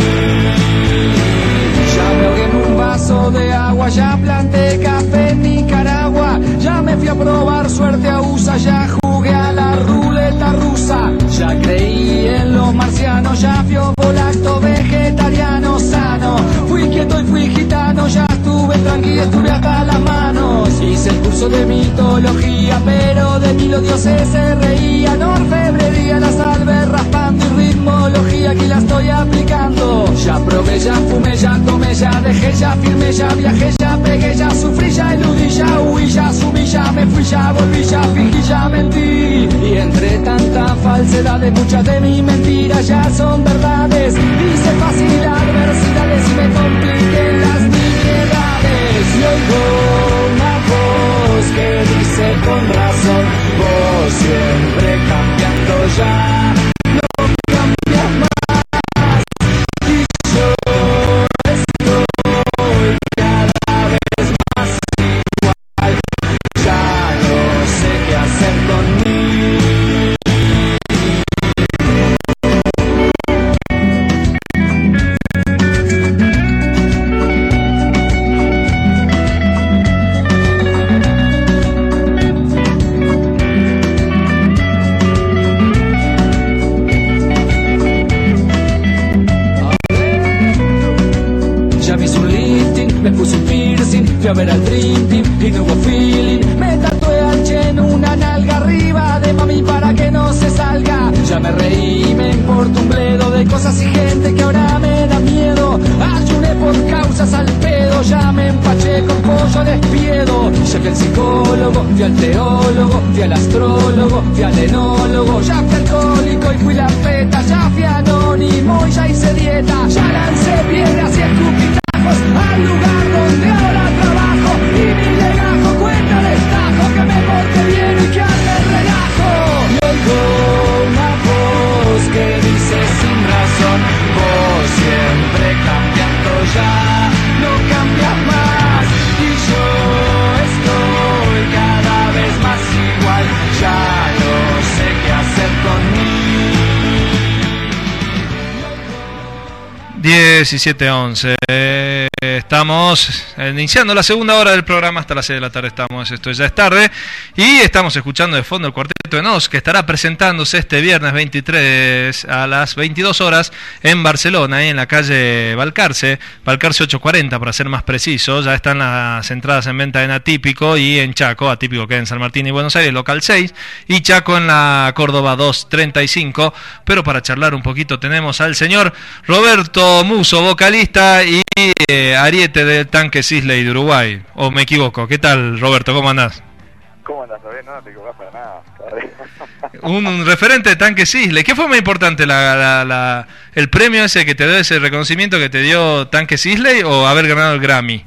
Ya me ahogué en un vaso de agua, ya planté café en Nicaragua, ya me fui a probar suerte a U S A, ya jugué a la ruleta rusa, ya creí en los marcianos, ya fui volacto vegetariano sano, fui quieto y fui gitano, ya estuve tranquilo, estuve hasta las manos, hice el curso de mitología, pero de mí los dioses se reían, orfebrería, la salve raspando y ritmología, aquí la estoy aplicando, ya probé, ya fumé, ya tomé, ya dejé, ya firmé, ya viajé, ya pegué, ya sufrí, ya eludí, ya huí, ya asumí, ya me fui, ya volví, ya fingí, ya mentí, y entre tanta falsedad de muchas de mis mentiras ya son verdades, hice fácil adversidades y me compliqué las nimiedades, y oigo una voz que dice con razón, vos siempre cambiando ya, no cambias más, y yo estoy cada vez más igual, ya no sé qué hacer con mí. a ver al Dream Team y no hubo feeling. Me tatué al Che en una nalga arriba de mami para que no se salga. Ya me reí, me importa un bledo de cosas y gente que ahora me da miedo. Ayuné por causas al pedo, ya me empaché con pollo despiedo. Ya fui al psicólogo, fui al teólogo, fui al astrólogo, fui al enólogo. Ya fui alcohólico y fui la feta, ya fui anónimo y ya hice dieta. Ya lancé piedras y escupitajos al lugar donde ahora trabajo. Y mi legajo cuenta destajo que me porte bien y que ande el relajo. Y oigo una voz que dice sin razón: vos siempre cambiando, ya no cambias más. Y yo estoy cada vez más igual, ya no sé qué hacer con mí. diecisiete once. Estamos iniciando la segunda hora del programa, hasta las seis de la tarde estamos, esto ya es tarde, y estamos escuchando de fondo el Cuarteto de Nos, que estará presentándose este viernes veintitrés a las veintidós horas en Barcelona, ahí en la calle Balcarce, Balcarce ochocientos cuarenta para ser más preciso. Ya están las entradas en venta en Atípico y en Chaco, Atípico queda en San Martín y Buenos Aires, local seis, y Chaco en la Córdoba doscientos treinta y cinco. Pero para charlar un poquito tenemos al señor Roberto Muso, vocalista y eh, ariete del Tanque Sisley de Uruguay, o me equivoco. ¿Qué tal, Roberto? ¿Cómo andás? ¿Cómo andás? ¿Bien? No, no te equivocás para nada. un, un referente de Tanque Sisley. ¿Qué fue más importante, la, la, la, el premio ese que te dio, ese reconocimiento que te dio Tanque Sisley, o haber ganado el Grammy?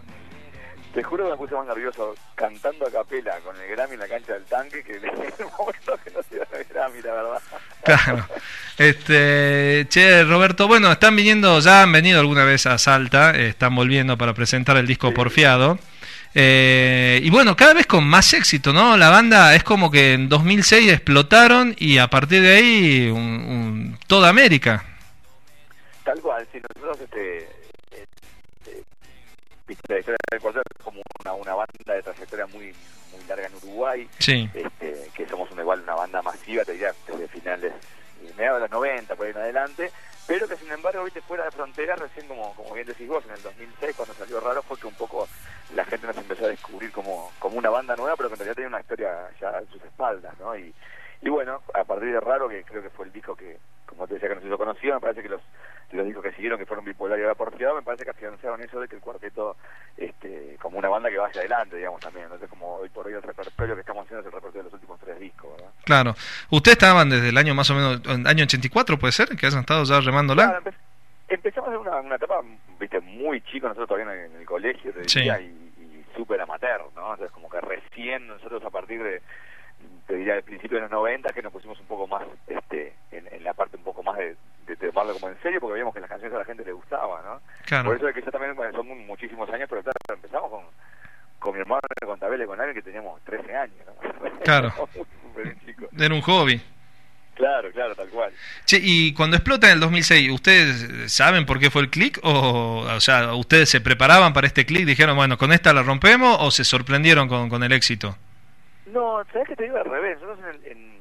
Te juro que me puse más nervioso cantando a capela con el Grammy en la cancha del Tanque que en el momento que no se dio el Grammy, la verdad. Claro. Este, che, Roberto, bueno, están viniendo, ya han venido alguna vez a Salta, eh, están volviendo para presentar el disco sí. Porfiado. Eh, y bueno, cada vez con más éxito, ¿no? La banda es como que en dos mil seis explotaron y a partir de ahí un, un, toda América. Tal cual, si nosotros este, este, la historia del Cuarteto es como una, una banda de trayectoria muy muy larga en Uruguay, sí. este, que somos una, igual una banda masiva, te diría, desde finales, mediados de los noventa, por ahí en adelante, pero que sin embargo, viste, fuera de frontera, recién como, como bien decís vos, en el dos mil seis, cuando salió Raro, fue que un poco la gente nos empezó a descubrir como, como una banda nueva, pero que en realidad tenía una historia ya en sus espaldas, ¿no? Y, y bueno, a partir de Raro, que creo que fue el disco que, como te decía, que nos hizo conocido, me parece que los los discos que siguieron, que fueron Bipolar y Porfiado, me parece que afianzaron eso de que el cuarteto, este, como una banda que va hacia adelante, digamos, también. Entonces, como hoy por hoy el repertorio que estamos haciendo es el repertorio de los últimos tres discos, ¿verdad? Claro. Ustedes estaban desde el año más o menos, año ochenta y cuatro, ¿puede ser? Que hayan estado ya remándola. Claro, empe empezamos en una, una etapa, viste, muy chico, nosotros todavía en, en el colegio, te diría, sí. y, y súper amateur, ¿no? Entonces, como que recién nosotros a partir de, te diría, del principio de los noventa, que nos pusimos un poco más, este, en, en la parte un poco más de de tomarlo como en serio, porque veíamos que las canciones a la gente le gustaban, ¿no? Claro. Por eso es que yo también, bueno, son muchísimos años, pero claro, empezamos con, con mi hermano, con Tabela y con alguien que teníamos trece años, ¿no? Claro. Era un hobby. Claro, claro, tal cual. Che, y cuando explota en el dos mil seis, ¿ustedes saben por qué fue el click? O, o sea, ¿ustedes se preparaban para este click? ¿Dijeron, bueno, con esta la rompemos? ¿O se sorprendieron con, con el éxito? No, ¿sabes qué te digo al revés? Nosotros en... en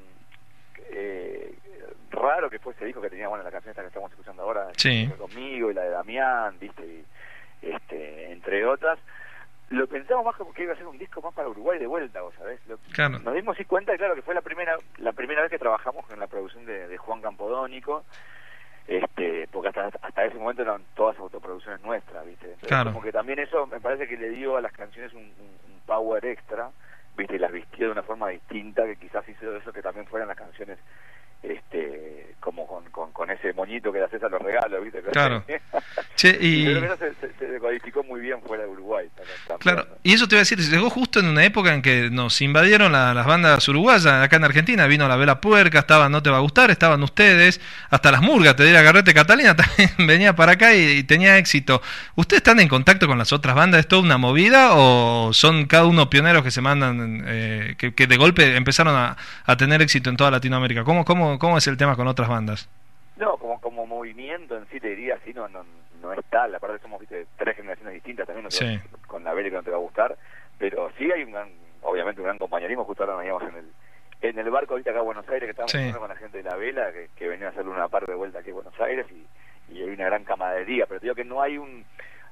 eh, Raro que fue ese disco que tenía, bueno, la canción esta que estamos escuchando ahora, sí. Conmigo y la de Damián, viste, y, este, entre otras, lo pensamos más como que iba a ser un disco más para Uruguay de vuelta, vos sabés. Lo, claro. Nos dimos cuenta, claro, que fue la primera la primera vez que trabajamos en la producción de, de Juan Campodónico, este, porque hasta hasta ese momento eran todas autoproducciones nuestras, viste. Entonces, claro. Como que también eso me parece que le dio a las canciones un, un, un power extra, viste, y las vistió de una forma distinta, que quizás hizo eso que también fueran las canciones este como con, con, con ese moñito que le haces a los regalos, ¿viste? Claro. Che, y... Pero eso se, se, se decodificó muy bien fuera de Uruguay. También, claro, ¿no? Y eso te iba a decir, llegó justo en una época en que nos invadieron la, las bandas uruguayas acá en Argentina, vino La Vela Puerca, estaba No Te Va a Gustar, estaban ustedes, hasta Las Murgas, te diría Garrete Catalina, también venía para acá y, y tenía éxito. ¿Ustedes están en contacto con las otras bandas? ¿Es toda una movida o son cada uno pioneros que se mandan, eh, que, que de golpe empezaron a, a tener éxito en toda Latinoamérica? ¿Cómo, cómo, cómo es el tema con otras bandas? No, como como movimiento en sí te diría, así no no no es tal, aparte somos, viste, tres generaciones distintas también, no sí. te, con la Vela que No Te Va a Gustar, pero sí hay un gran, obviamente un gran compañerismo. Justo ahora veníamos en el en el barco ahorita acá a Buenos Aires, que estábamos sí. con la gente de La Vela, que, que venía a hacerle una par de vuelta aquí a Buenos Aires, y, y hay una gran camaradería, pero te digo que no hay un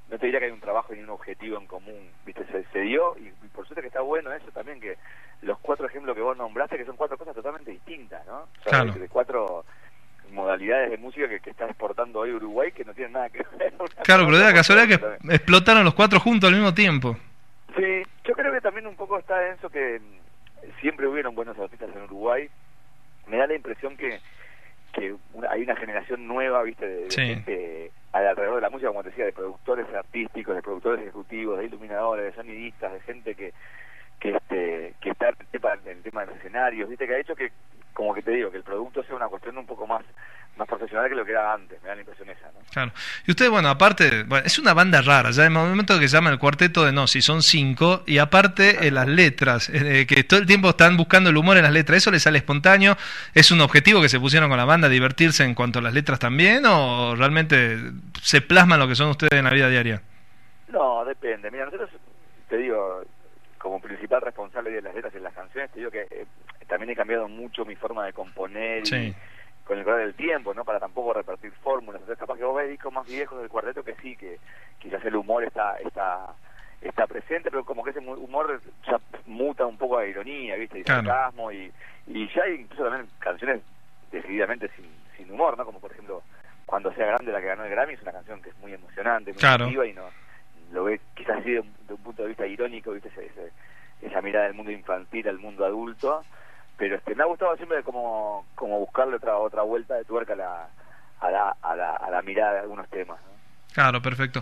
no te diría que hay un trabajo ni un objetivo en común, viste, se, se dio, y, y por suerte que está bueno eso también, que los cuatro ejemplos que vos nombraste, que son cuatro cosas totalmente distintas, ¿no? O sea, Claro. de, de cuatro modalidades de música que, que está exportando hoy Uruguay que no tienen nada que ver. Claro, pero de la casualidad que explotaron los cuatro juntos al mismo tiempo. Sí, yo creo que también un poco está en eso que siempre hubieron buenos artistas en Uruguay. Me da la impresión que que una, hay una generación nueva, viste, de, de Sí. gente alrededor de la música, como te decía, de productores artísticos, de productores ejecutivos, de iluminadores, de sonidistas, de gente que que este que está en el tema, en el tema de los escenarios, viste, que ha hecho que, como que te digo, que el producto sea una cuestión un poco más más profesional que lo que era antes, me da la impresión esa, ¿no? Claro. Y ustedes, bueno, aparte, bueno, es una banda rara, ya en el momento que se llama el Cuarteto de Nossi, son cinco, y aparte eh, las letras, eh, que todo el tiempo están buscando el humor en las letras, ¿eso les sale espontáneo? ¿Es un objetivo que se pusieron con la banda, divertirse en cuanto a las letras también, o realmente se plasman lo que son ustedes en la vida diaria? No, depende. Mira, nosotros, te digo, como principal responsable de las letras en las canciones, te digo que eh, también he cambiado mucho mi forma de componer y Sí. con el correr del tiempo, ¿no? Para tampoco repartir fórmulas. Entonces, capaz que vos ves discos más viejos del cuarteto que sí, que quizás el humor está está está presente, pero como que ese mu- humor ya muta un poco a ironía, ¿viste? Y Claro. sarcasmo, y, y ya hay incluso también canciones decididamente sin, sin humor, ¿no? Como por ejemplo, Cuando sea grande, la que ganó el Grammy, es una canción que es muy emocionante, muy Claro. emotiva, y no lo ve quizás así de un, de un punto de vista irónico, ¿viste? Ese, ese, esa mirada del mundo infantil al mundo adulto. Pero este, me ha gustado siempre como, como buscarle otra otra vuelta de tuerca a la, a la, a la, a la mirada de algunos temas, ¿no? Claro, perfecto.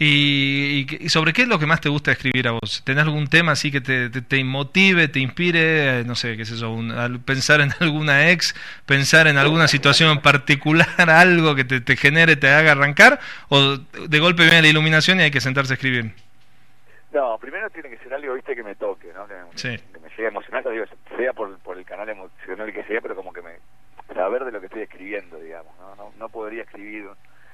¿Y, y, y sobre qué es lo que más te gusta escribir a vos? ¿Tenés algún tema así que te, te, te motive, te inspire, eh, no sé, qué sé yo, un, al pensar en alguna ex, pensar en alguna situación en particular, algo que te, te genere, te haga arrancar, o de golpe viene la iluminación y hay que sentarse a escribir? No, primero tiene que ser algo, viste, que me toque, ¿no? Que me, Sí. que me llegue a emocionar, te digo, sea por, por el canal emocional que sea, pero como que me saber de lo que estoy escribiendo, digamos, ¿no? No, no podría escribir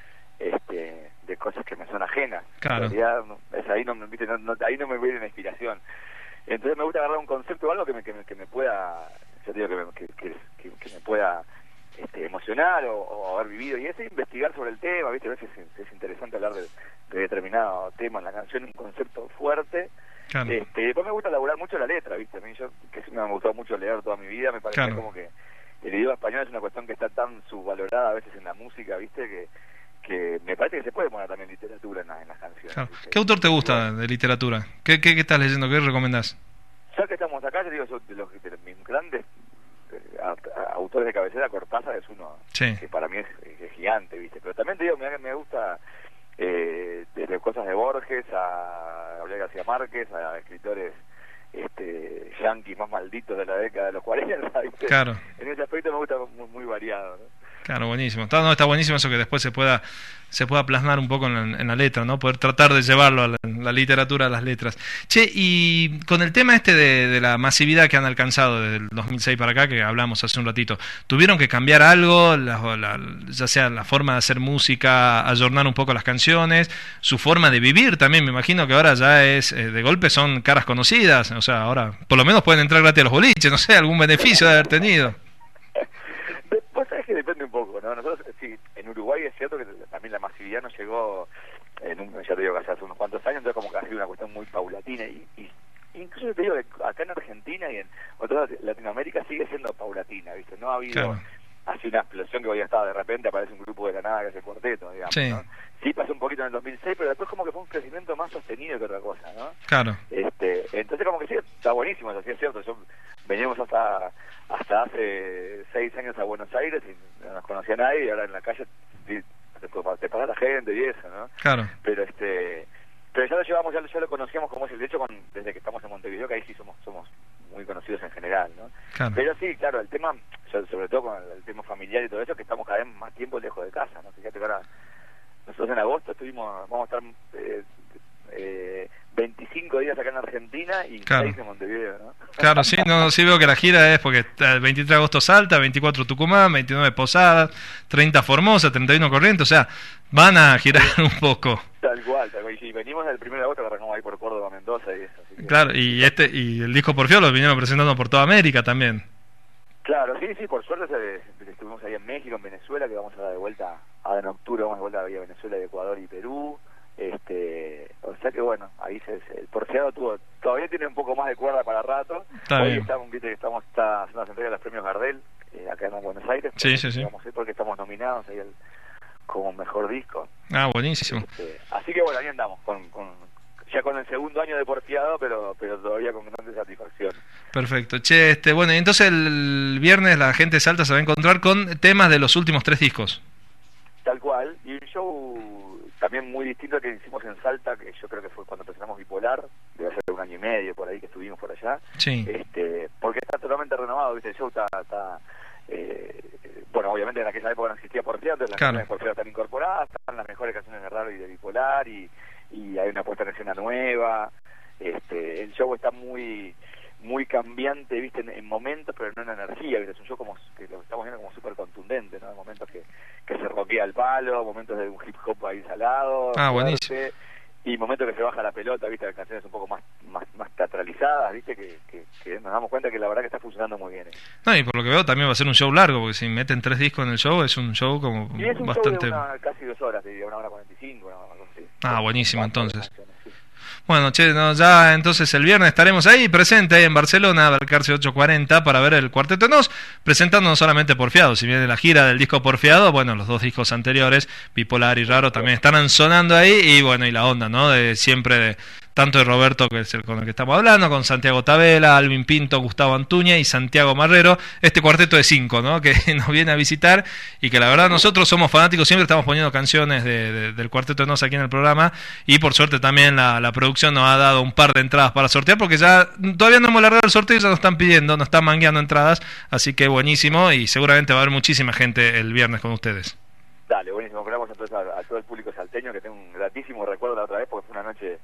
este de cosas que me son ajenas. Claro. En realidad, no, es ahí no, me- viste, no, no- ahí no me viene la inspiración. Entonces me gusta agarrar un concepto o algo que me, que me, que me pueda, yo te digo, que me, que, que, que, que me pueda este, emocionar o, o haber vivido, y eso, investigar sobre el tema, viste, a veces es, es interesante hablar de, de determinado tema en la canción, un concepto fuerte. Claro. Este, después me gusta elaborar mucho la letra, viste, a mí yo, que sí me ha gustado mucho leer toda mi vida, me parece Claro. como que el idioma español es una cuestión que está tan subvalorada a veces en la música, viste, que que me parece que se puede poner también literatura en, la- en las canciones. Claro. ¿viste? ¿Qué autor te gusta de literatura? ¿Qué, qué, qué estás leyendo? ¿Qué recomendás? Ya que estamos acá, yo digo, son de los de los- mis grandes eh, a- a- autores de cabecera, Cortázar es uno Sí. que para mí es, es gigante, viste, pero también te digo, me, me gusta eh, desde cosas de Borges a Gabriel García Márquez, a escritores este yanquis más malditos de la década de los cuarenta, ¿viste? Claro. En ese aspecto me gusta muy, muy variado, ¿no? Claro, buenísimo. Está, no, está buenísimo eso que después se pueda se pueda plasmar un poco en la, en la letra, ¿no? Poder tratar de llevarlo a la, la literatura, a las letras. Che, y con el tema este de, de la masividad que han alcanzado desde el dos mil seis para acá, que hablamos hace un ratito, ¿tuvieron que cambiar algo? La, la, ya sea la forma de hacer música, ayornar un poco las canciones, su forma de vivir también, me imagino que ahora ya es, eh, de golpe son caras conocidas, o sea, ahora por lo menos pueden entrar gratis a los boliches, no sé, algún beneficio de haber tenido. Vos sabés que depende un poco, ¿no? Nosotros, sí, en Uruguay es cierto que también la masividad nos llegó, en un, ya te digo, que hace unos cuantos años, entonces como que ha sido una cuestión muy paulatina, y, y incluso te digo que acá en Argentina y en otras Latinoamérica sigue siendo paulatina, ¿viste? No ha habido Claro. así una explosión que hoy estaba de repente aparece un grupo de la nada que hace cuarteto, digamos, Sí. ¿no? Sí pasó un poquito en el dos mil seis, pero después como que fue un crecimiento más sostenido que otra cosa, ¿no? Claro. Este, entonces como que sí, está buenísimo, eso sí es cierto. Yo veníamos hasta hasta hace seis años a Buenos Aires y no nos conocía nadie, y ahora en la calle sí, te, te pasa la gente y eso, ¿no? Claro. Pero este pero ya lo llevamos, ya lo, ya lo conocíamos como es el, de hecho con, desde que estamos en Montevideo, que ahí sí somos somos muy conocidos en general, ¿no? Claro. Pero sí, claro, el tema, sobre todo con el, el tema familiar y todo eso, que estamos cada vez más tiempo lejos de casa, ¿no? Fíjate que ahora nosotros en agosto estuvimos, vamos a estar eh, eh, veinticinco días acá en Argentina y Claro. seis en Montevideo, ¿no? Claro, sí, no, sí veo que la gira es porque está el veintitrés de agosto Salta, veinticuatro Tucumán, veintinueve Posadas, treinta Formosa, treinta y uno Corrientes, o sea, van a girar un poco. Tal cual, tal cual. Y sí, venimos el primero de agosto, que arrancamos ahí por Córdoba, Mendoza y eso. Así que... Claro, y este y el disco Porfiolo lo vinieron presentando por toda América también. Claro, sí, sí, por suerte se, estuvimos ahí en México, en Venezuela, que vamos a dar de vuelta, ahora en octubre vamos de vuelta a Venezuela, Ecuador y Perú. Este, o sea que bueno, ahí se, se, el Porfiado tuvo, todavía tiene un poco más de cuerda para rato. Está Hoy bien. estamos, viste que estamos está haciendo las entregas de los premios Gardel, eh, acá en Buenos Aires. Sí, sí, sí. Vamos a ir porque estamos nominados ahí el, como mejor disco. Ah, buenísimo. Este, así que bueno, ahí andamos, con, con, ya con el segundo año de Porfiado, pero, pero todavía con grande satisfacción. Perfecto. Che, este, bueno, y entonces el viernes la gente de Salta se va a encontrar con temas de los últimos tres discos. Tal cual, y un show también muy distinto al que hicimos en Salta, que yo creo que fue cuando presentamos Bipolar, debe ser un año y medio por ahí que estuvimos por allá. Sí. Este, porque está totalmente renovado, ¿viste? El show está... está eh, bueno, obviamente en aquella época no existía Porfiado, entonces las Claro. canciones de Porfiado están incorporadas, están las mejores canciones de Raro y de Bipolar, y, y hay una puesta en escena nueva. Este, el show está muy... muy cambiante, viste, en, en momentos, pero no en energía, viste, es un show como que lo estamos viendo como súper contundente, ¿no? Hay momentos que, que se roquea el palo, momentos de un hip hop ahí salado, Ah, fuerte, buenísimo. y momentos que se baja la pelota, viste, las canciones un poco más más, más teatralizadas, viste, que, que, que nos damos cuenta que la verdad que está funcionando muy bien. No, y por lo que veo también va a ser un show largo, porque si meten tres discos en el show es un show como Y es un bastante... show de una, casi dos horas, te diría, una hora cuarenta y cinco, una cosa así. Ah, buenísimo entonces. Bueno, che, no, ya entonces el viernes estaremos ahí presente ahí en Barcelona, Balcarce ocho cuarenta, para ver el Cuarteto Nos, presentando no solamente Porfiado, si viene la gira del disco Porfiado, bueno, los dos discos anteriores, Bipolar y Raro, también estarán sonando ahí, y bueno, y la onda, ¿no? De siempre de tanto de Roberto, que es el con el que estamos hablando, con Santiago Tabela, Alvin Pinto, Gustavo Antuña y Santiago Marrero, este cuarteto de cinco, ¿no? Que nos viene a visitar y que la verdad nosotros somos fanáticos, siempre estamos poniendo canciones de, de, del Cuarteto de Nos aquí en el programa, y por suerte también la, la producción nos ha dado un par de entradas para sortear, porque ya todavía no hemos largado el sorteo y ya nos están pidiendo, nos están mangueando entradas, así que buenísimo, y seguramente va a haber muchísima gente el viernes con ustedes. Dale, buenísimo, esperamos entonces a, a todo el público salteño, que tengo un gratísimo recuerdo la otra vez, porque fue una noche...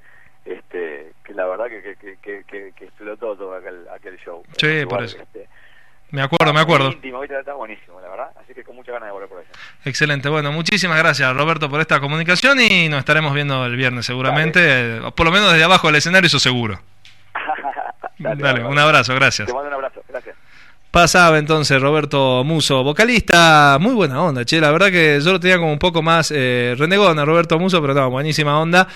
este que la verdad que que, que, que, que explotó todo aquel, aquel show. Sí, Igual, por eso. Este, Me acuerdo, me acuerdo. íntimo, ¿viste? Está buenísimo, la verdad. Así que con muchas ganas de volver por allá. Excelente, bueno, muchísimas gracias Roberto por esta comunicación y nos estaremos viendo el viernes seguramente, eh, por lo menos desde abajo del escenario, eso seguro. Dale, Dale, un abrazo, gracias. Te mando un abrazo, gracias. Pasaba entonces Roberto Muso, vocalista, muy buena onda, che, la verdad que yo lo tenía como un poco más eh, renegón a Roberto Muso, pero no, buenísima onda,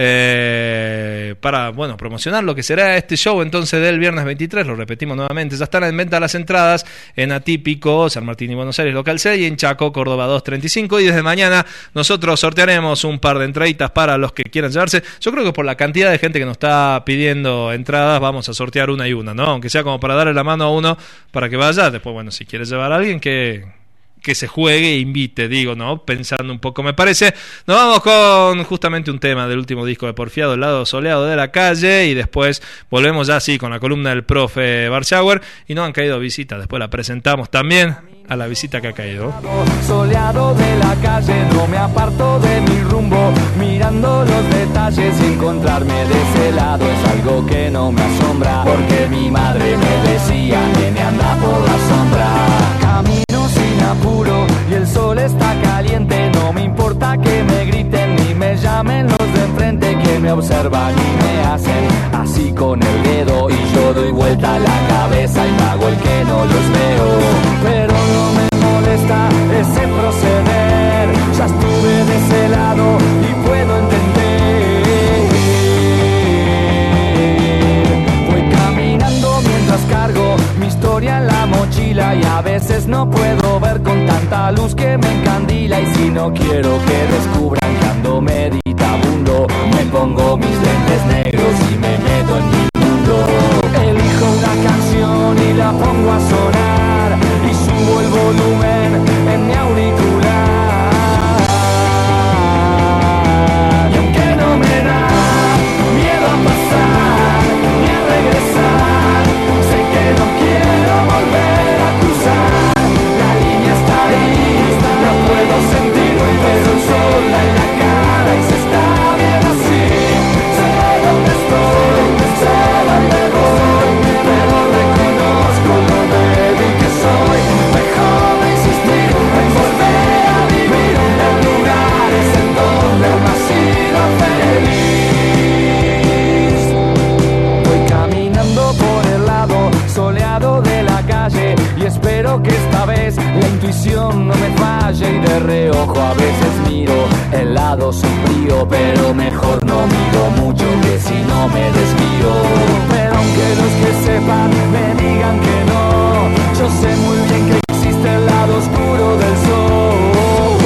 eh, para, bueno, promocionar lo que será este show entonces del viernes veintitrés, lo repetimos nuevamente, ya están en venta las entradas en Atípico, San Martín y Buenos Aires, local seis, y en Chaco, Córdoba doscientos treinta y cinco, y desde mañana nosotros sortearemos un par de entraditas para los que quieran llevarse. Yo creo que por la cantidad de gente que nos está pidiendo entradas, vamos a sortear una y una, ¿no? Aunque sea como para darle la mano a uno, para que vaya, después, bueno, si quieres llevar a alguien que, que se juegue e invite, digo, ¿no? Pensando un poco, me parece. Nos vamos con justamente un tema del último disco de Porfiado, El lado soleado de la calle, y después volvemos ya así con la columna del profe Barschauer, y nos han caído visitas, después la presentamos también a la visita que ha caído. Soleado de la calle, no me aparto de mi rumbo, mirando los detalles, encontrarme de ese lado es algo que no me asombra, porque mi madre me decía, nene, anda por la sombra. Camino sin apuro y el sol está caliente, no me importa que me griten ni me llamen los de enfrente, que me observan y me hacen así con el dedo, y yo doy vuelta la cabeza y hago el que no los veo, pero no me molesta ese proceder, ya estuve de ese lado y puedo entender. Voy caminando mientras cargo mi historia en la mochila, y a veces no puedo ver con tanta luz que me encandila, y si no quiero que descubran que ando meditabundo, me pongo mis lentes negros y me meto en mi mundo. Elijo una canción y la pongo a sonar, y subo el volumen en mi auricular, y aunque no me da miedo a pasar ni a regresar, sé que no quiero volver a cruzar, la línea está ahí, no puedo sentir, pero el sol da en la cara y se está bien así, sé dónde estoy, sé dónde voy, pero reconozco lo débil que soy, mejor no insistir en volver a vivir en lugares en donde uno ha sido feliz. Voy caminando por el lado soleado de la calle, y espero que esta vez la intuición no me falle, y de reojo a veces miro helado sombrío, pero mejor no miro mucho que si no me desvío. Pero aunque los que sepan me digan que no, yo sé muy bien que existe el lado oscuro del sol.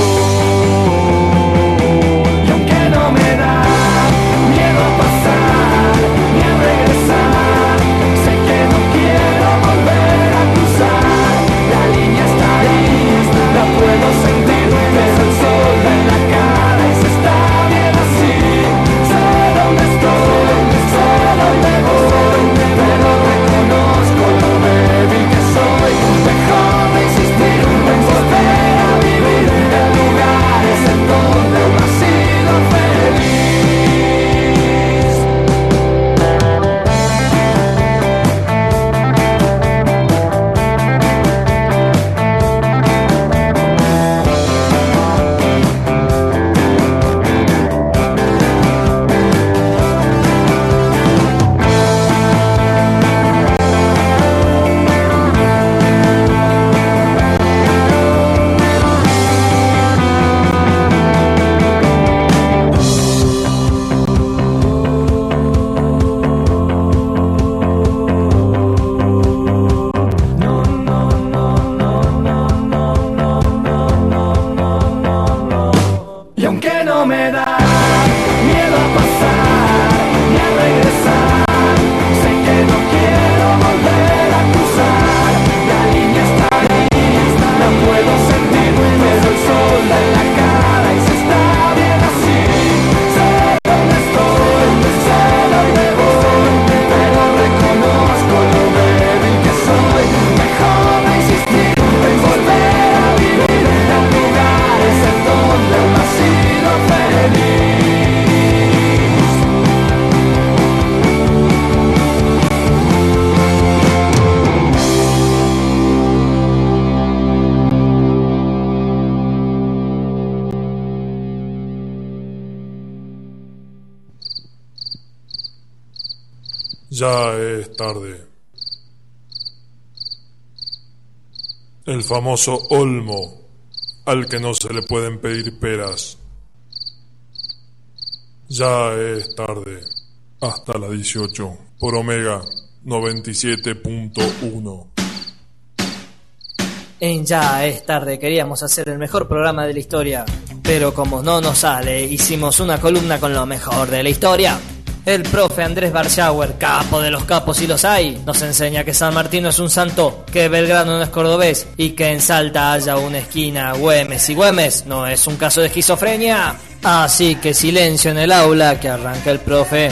Y aunque no me da miedo a pasar ni a regresar, sé que no quiero volver a cruzar. La línea está ahí, la puedo sentir, pero el sol en la cara y se está bien así. Sé dónde estoy, sé dónde voy, pero reconozco lo débil que soy. Mejor de insistir en volver a vivir en lugares en donde no he sido feliz. Y aunque no me da miedo a pasar ni a regresar, sé que no quiero volver a cruzar. La línea está ahí, la puedo sentir, pero el sol en la cara y se está bien así. Sé dónde estoy, sé dónde voy, pero reconozco lo débil que soy. Mejor de insistir en volver a vivir en lugares en donde no he sido feliz. Ya es tarde. El famoso olmo, al que no se le pueden pedir peras. Ya es tarde. Hasta las dieciocho. Por Omega noventa y siete punto uno. En Ya es tarde queríamos hacer el mejor programa de la historia, pero como no nos sale, hicimos una columna con lo mejor de la historia. El profe Andrés Barschauer, capo de los capos y los hay, nos enseña que San Martín no es un santo, que Belgrano no es cordobés y que en Salta haya una esquina Güemes y Güemes no es un caso de esquizofrenia. Así que silencio en el aula, que arranca el profe.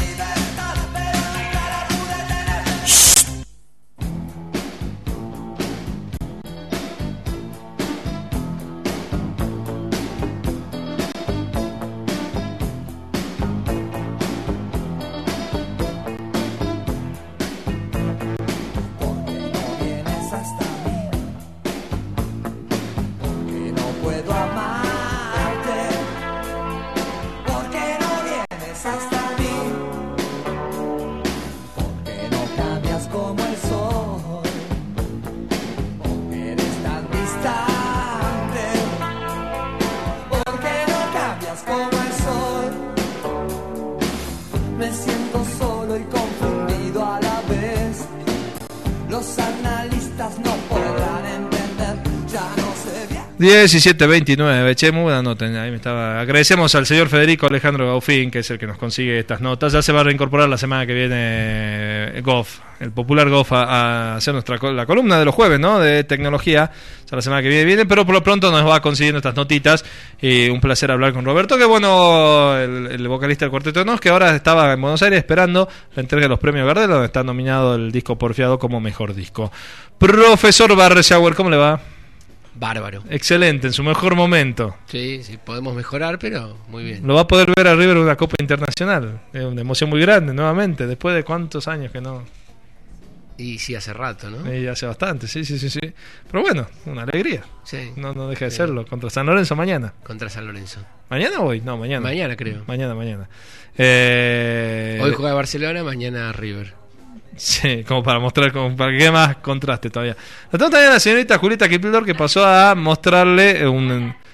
diecisiete veintinueve, che, muy buena nota. Ahí me estaba. Agradecemos al señor Federico Alejandro Gaufín, que es el que nos consigue estas notas. Ya se va a reincorporar la semana que viene Goff, el popular Goff, a, a hacer nuestra la columna de los jueves, ¿no? De tecnología. Ya la semana que viene viene, pero por lo pronto nos va consiguiendo estas notitas. Y un placer hablar con Roberto, que bueno, el, el vocalista del Cuarteto de Nos, que ahora estaba en Buenos Aires esperando la entrega de los premios Gardel, donde está nominado el disco Porfiado como mejor disco. Profesor Barschauer, ¿cómo le va? Bárbaro. Excelente, en su mejor momento. Sí, sí, podemos mejorar, pero muy bien. Lo va a poder ver a River en una Copa Internacional. Es una emoción muy grande, nuevamente, después de cuántos años que no. Y sí, hace rato, ¿no? Y hace bastante, sí, sí, sí, sí. Pero bueno, una alegría. Sí. No, no deja de sí. serlo. Contra San Lorenzo mañana. Contra San Lorenzo. ¿Mañana o hoy? No, mañana. Mañana, creo. Mañana, mañana. Eh... Hoy juega Barcelona, mañana River. Sí, como para mostrar, como para que quede más contraste todavía. La tengo también a la señorita Julieta Kipildor, que pasó a mostrarle un,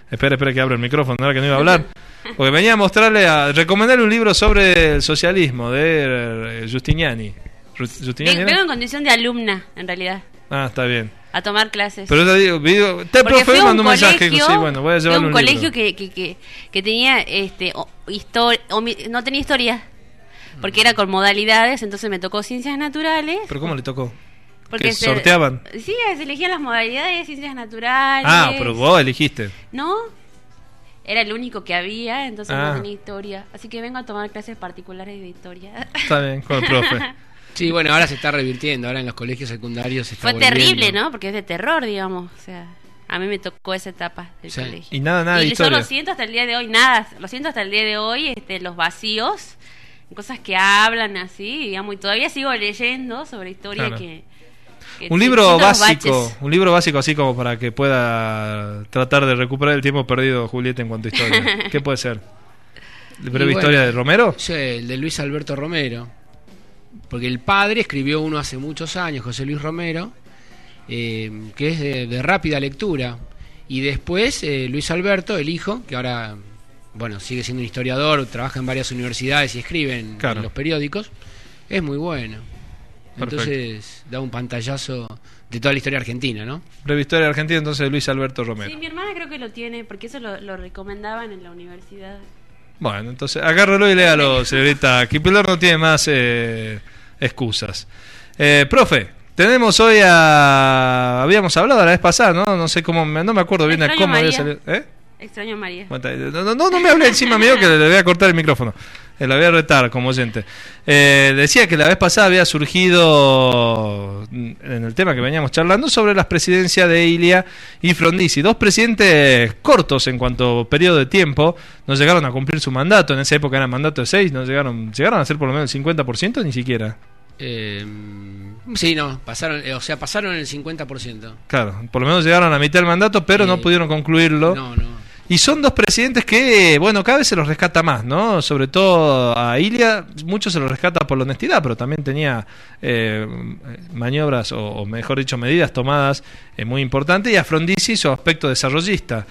Espera, espera que abra el micrófono, ahora que no iba a hablar. Porque venía a mostrarle, a recomendarle un libro sobre el socialismo de eh, Giustiniani. ¿Giustiniani Vengo en condición de alumna, en realidad. Ah, está bien. A tomar clases. Pero te digo, digo te profe mandó un mensaje, sí, bueno, voy a llevarle un, un colegio libro. que, que, que, que tenía este o, histori- o, no tenía historia, porque era con modalidades, entonces me tocó ciencias naturales. ¿Pero cómo le tocó? Porque ¿Que se, sorteaban? Sí, se elegían las modalidades de ciencias naturales. Ah, pero vos elegiste. No, era el único que había, entonces Ah. no tenía historia. Así que vengo a tomar clases particulares de historia. Está bien, con el profe. Sí, bueno, ahora se está revirtiendo, ahora en los colegios secundarios se está Fue volviendo. terrible, ¿no? Porque es de terror, digamos. O sea, a mí me tocó esa etapa del Sí. colegio. Y nada, nada de y historia. yo lo siento hasta el día de hoy, nada. Lo siento hasta el día de hoy, este, los vacíos, cosas que hablan así, digamos. Y todavía sigo leyendo sobre historia Claro. que... que Un sí, libro siento los básico, baches. un libro básico así como para que pueda tratar de recuperar el tiempo perdido Julieta en cuanto a historia. ¿Qué puede ser? ¿La breve Y historia bueno, de Romero? Sí, el de Luis Alberto Romero. Porque el padre escribió uno hace muchos años, José Luis Romero, eh, que es de, de rápida lectura. Y después eh, Luis Alberto, el hijo, que ahora bueno sigue siendo un historiador, trabaja en varias universidades y escribe en, Claro. en los periódicos, es muy bueno. Perfecto. Entonces da un pantallazo de toda la historia argentina, ¿no? Breve historia de Argentina, entonces de Luis Alberto Romero. Sí, mi hermana creo que lo tiene, porque eso lo, lo recomendaban en la universidad. Bueno, entonces agárralo y léalo, señorita. Kipler no tiene más eh, excusas. Eh, profe, tenemos hoy a... Habíamos hablado la vez pasada, ¿no? No sé cómo, no me acuerdo bien de Extraño cómo había María. salido. ¿Eh? Extraño a María. No, no, no, no me hable encima mío que le voy a cortar el micrófono. Eh, la voy a retar como oyente. Eh, decía que la vez pasada había surgido en el tema que veníamos charlando sobre las presidencias de Ilia y Frondizi. Dos presidentes cortos en cuanto a periodo de tiempo. No llegaron a cumplir su mandato. En esa época era mandato de seis. No llegaron, llegaron a ser por lo menos el cincuenta por ciento, ni siquiera. Eh, sí, no, pasaron, eh, o sea, pasaron el cincuenta por ciento. Claro, por lo menos llegaron a mitad del mandato, pero Eh, no pudieron concluirlo. No, no. Y son dos presidentes que, bueno, cada vez se los rescata más, ¿no? Sobre todo a Ilia, mucho se los rescata por la honestidad, pero también tenía eh, maniobras, o, o mejor dicho, medidas tomadas eh, muy importantes. Y a Frondizi su aspecto desarrollista.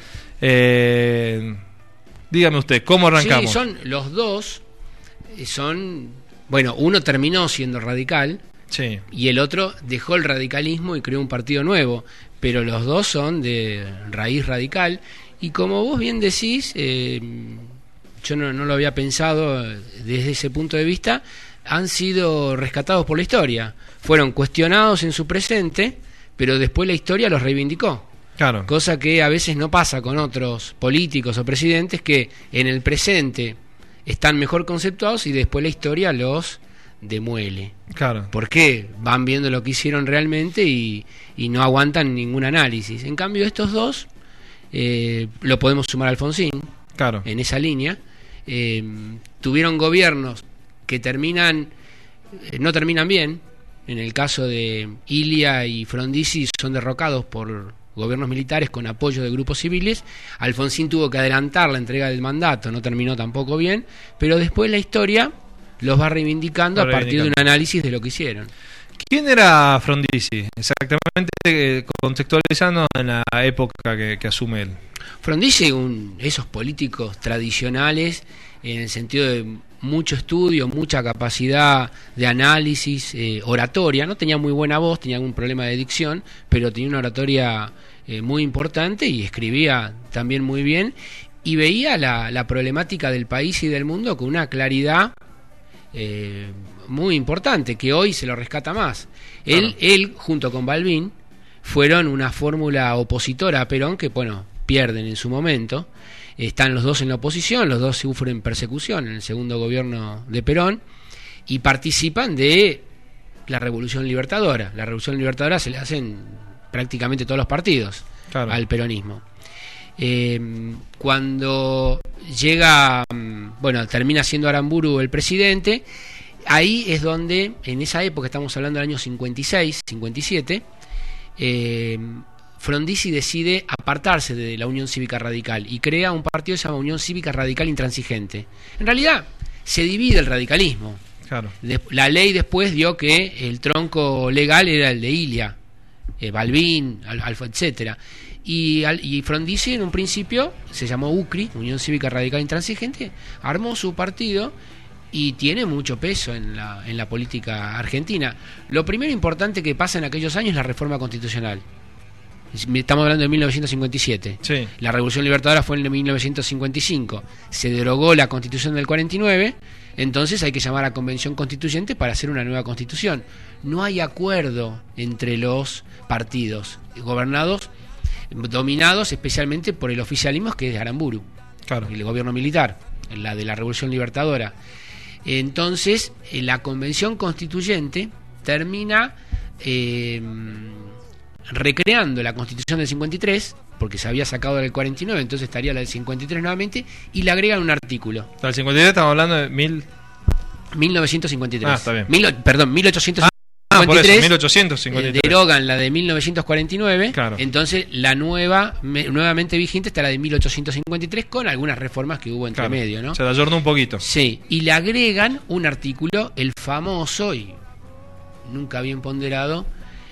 Eh, dígame usted, ¿cómo arrancamos? Sí, son los dos, eh, son, bueno, uno terminó siendo radical. Sí. Y el otro dejó el radicalismo y creó un partido nuevo, pero los dos son de raíz radical. Y como vos bien decís, eh, yo no, no lo había pensado desde ese punto de vista, han sido rescatados por la historia. Fueron cuestionados en su presente, pero después la historia los reivindicó. Claro. Cosa que a veces no pasa con otros políticos o presidentes que en el presente están mejor conceptuados y después la historia los demuele. Claro. ¿Por qué? Van viendo lo que hicieron realmente y, y no aguantan ningún análisis. En cambio estos dos, eh, lo podemos sumar a Alfonsín, claro, en esa línea, eh, tuvieron gobiernos que terminan, eh, no terminan bien. En el caso de Ilia y Frondizi son derrocados por gobiernos militares con apoyo de grupos civiles. Alfonsín tuvo que adelantar la entrega del mandato, no terminó tampoco bien, pero después la historia los va reivindicando Va a partir de un reivindicando. análisis de lo que hicieron. ¿Quién era Frondizi? Exactamente, eh, contextualizando en la época que, que asume él. Frondizi, un, esos políticos tradicionales, en el sentido de mucho estudio, mucha capacidad de análisis, eh, oratoria. No tenía muy buena voz, tenía algún problema de dicción, pero tenía una oratoria eh, muy importante y escribía también muy bien. Y veía la, la problemática del país y del mundo con una claridad eh, muy importante, que hoy se lo rescata más. Él, él junto con Balbín, fueron una fórmula opositora a Perón que, bueno, pierden en su momento. Están los dos en la oposición, los dos sufren persecución en el segundo gobierno de Perón y participan de la Revolución Libertadora. La Revolución Libertadora se le hacen prácticamente todos los partidos, claro, al peronismo. Eh, cuando llega, bueno, termina siendo Aramburu el presidente, ahí es donde, en esa época, estamos hablando del año cincuenta y seis, cincuenta y siete, eh, Frondizi decide apartarse de la Unión Cívica Radical y crea un partido que se llama Unión Cívica Radical Intransigente. En realidad, se divide el radicalismo. Claro. De, la ley después dio que el tronco legal era el de Ilia, eh, Balbín, Alfa, etcétera. Y, al, y Frondizi en un principio se llamó U C R I, Unión Cívica Radical Intransigente, armó su partido y tiene mucho peso en la, en la política argentina. Lo primero importante que pasa en aquellos años es la reforma constitucional. Estamos hablando de mil novecientos cincuenta y siete. Sí. La Revolución Libertadora fue en mil novecientos cincuenta y cinco. Se derogó la Constitución del cuarenta y nueve, entonces hay que llamar a Convención Constituyente para hacer una nueva Constitución. No hay acuerdo entre los partidos gobernados, dominados especialmente por el oficialismo, que es Aramburu, claro, el gobierno militar, la de la Revolución Libertadora. Entonces, la Convención Constituyente termina eh, recreando la Constitución del cincuenta y tres, porque se había sacado del cuarenta y nueve, entonces estaría la del cincuenta y tres nuevamente, y le agregan un artículo. Del cincuenta y tres estamos hablando de mil... mil novecientos cincuenta y tres. Ah, está bien. Mil, perdón, mil ochocientos cincuenta y tres. Ah, por eso, mil ochocientos cincuenta y tres. Eh, derogan la de mil novecientos cuarenta y nueve, claro. Entonces la nueva, me, nuevamente vigente está la de mil ochocientos cincuenta y tres, con algunas reformas que hubo entre Claro. medio, ¿no? Se la ayornó un poquito. Sí, y le agregan un artículo, el famoso y nunca bien ponderado,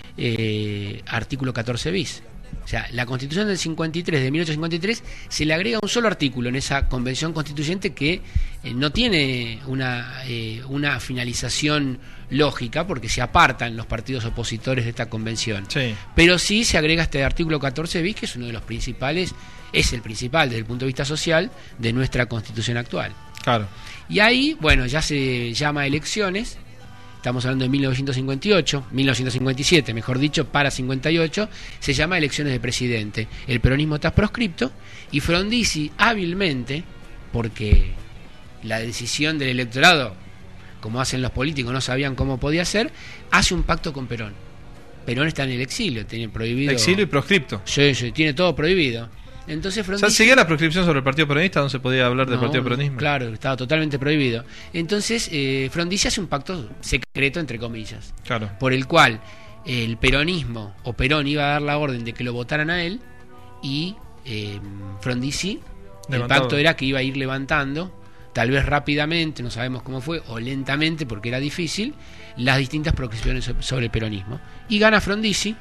eh, artículo catorce bis. O sea, la Constitución del cincuenta y tres, de mil ochocientos cincuenta y tres, se le agrega un solo artículo en esa Convención Constituyente que eh, no tiene una, eh, una finalización lógica, porque se apartan los partidos opositores de esta convención. Sí. Pero sí se agrega este artículo catorce bis, que es uno de los principales, es el principal desde el punto de vista social de nuestra Constitución actual. Claro. Y ahí, bueno, ya se llama elecciones. Estamos hablando de mil novecientos cincuenta y ocho, mil novecientos cincuenta y siete, mejor dicho, para cincuenta y ocho, se llama elecciones de presidente. El peronismo está proscripto y Frondizi hábilmente, porque la decisión del electorado, como hacen los políticos, no sabían cómo podía ser, hace un pacto con Perón. Perón está en el exilio, tiene prohibido... Exilio y proscripto. Sí, sí, tiene todo prohibido. Entonces Frondizi... O sea, ¿seguía la proscripción sobre el Partido Peronista? ¿No se podía hablar del No, Partido no, Peronismo? Claro, estaba totalmente prohibido. Entonces, eh, Frondizi hace un pacto secreto, entre comillas, Claro. por el cual el peronismo o Perón iba a dar la orden de que lo votaran a él, y eh, Frondizi, el Levantado. pacto era que iba a ir levantando, tal vez rápidamente, no sabemos cómo fue, o lentamente, porque era difícil, las distintas proscripciones sobre el peronismo. Y gana Frondizi,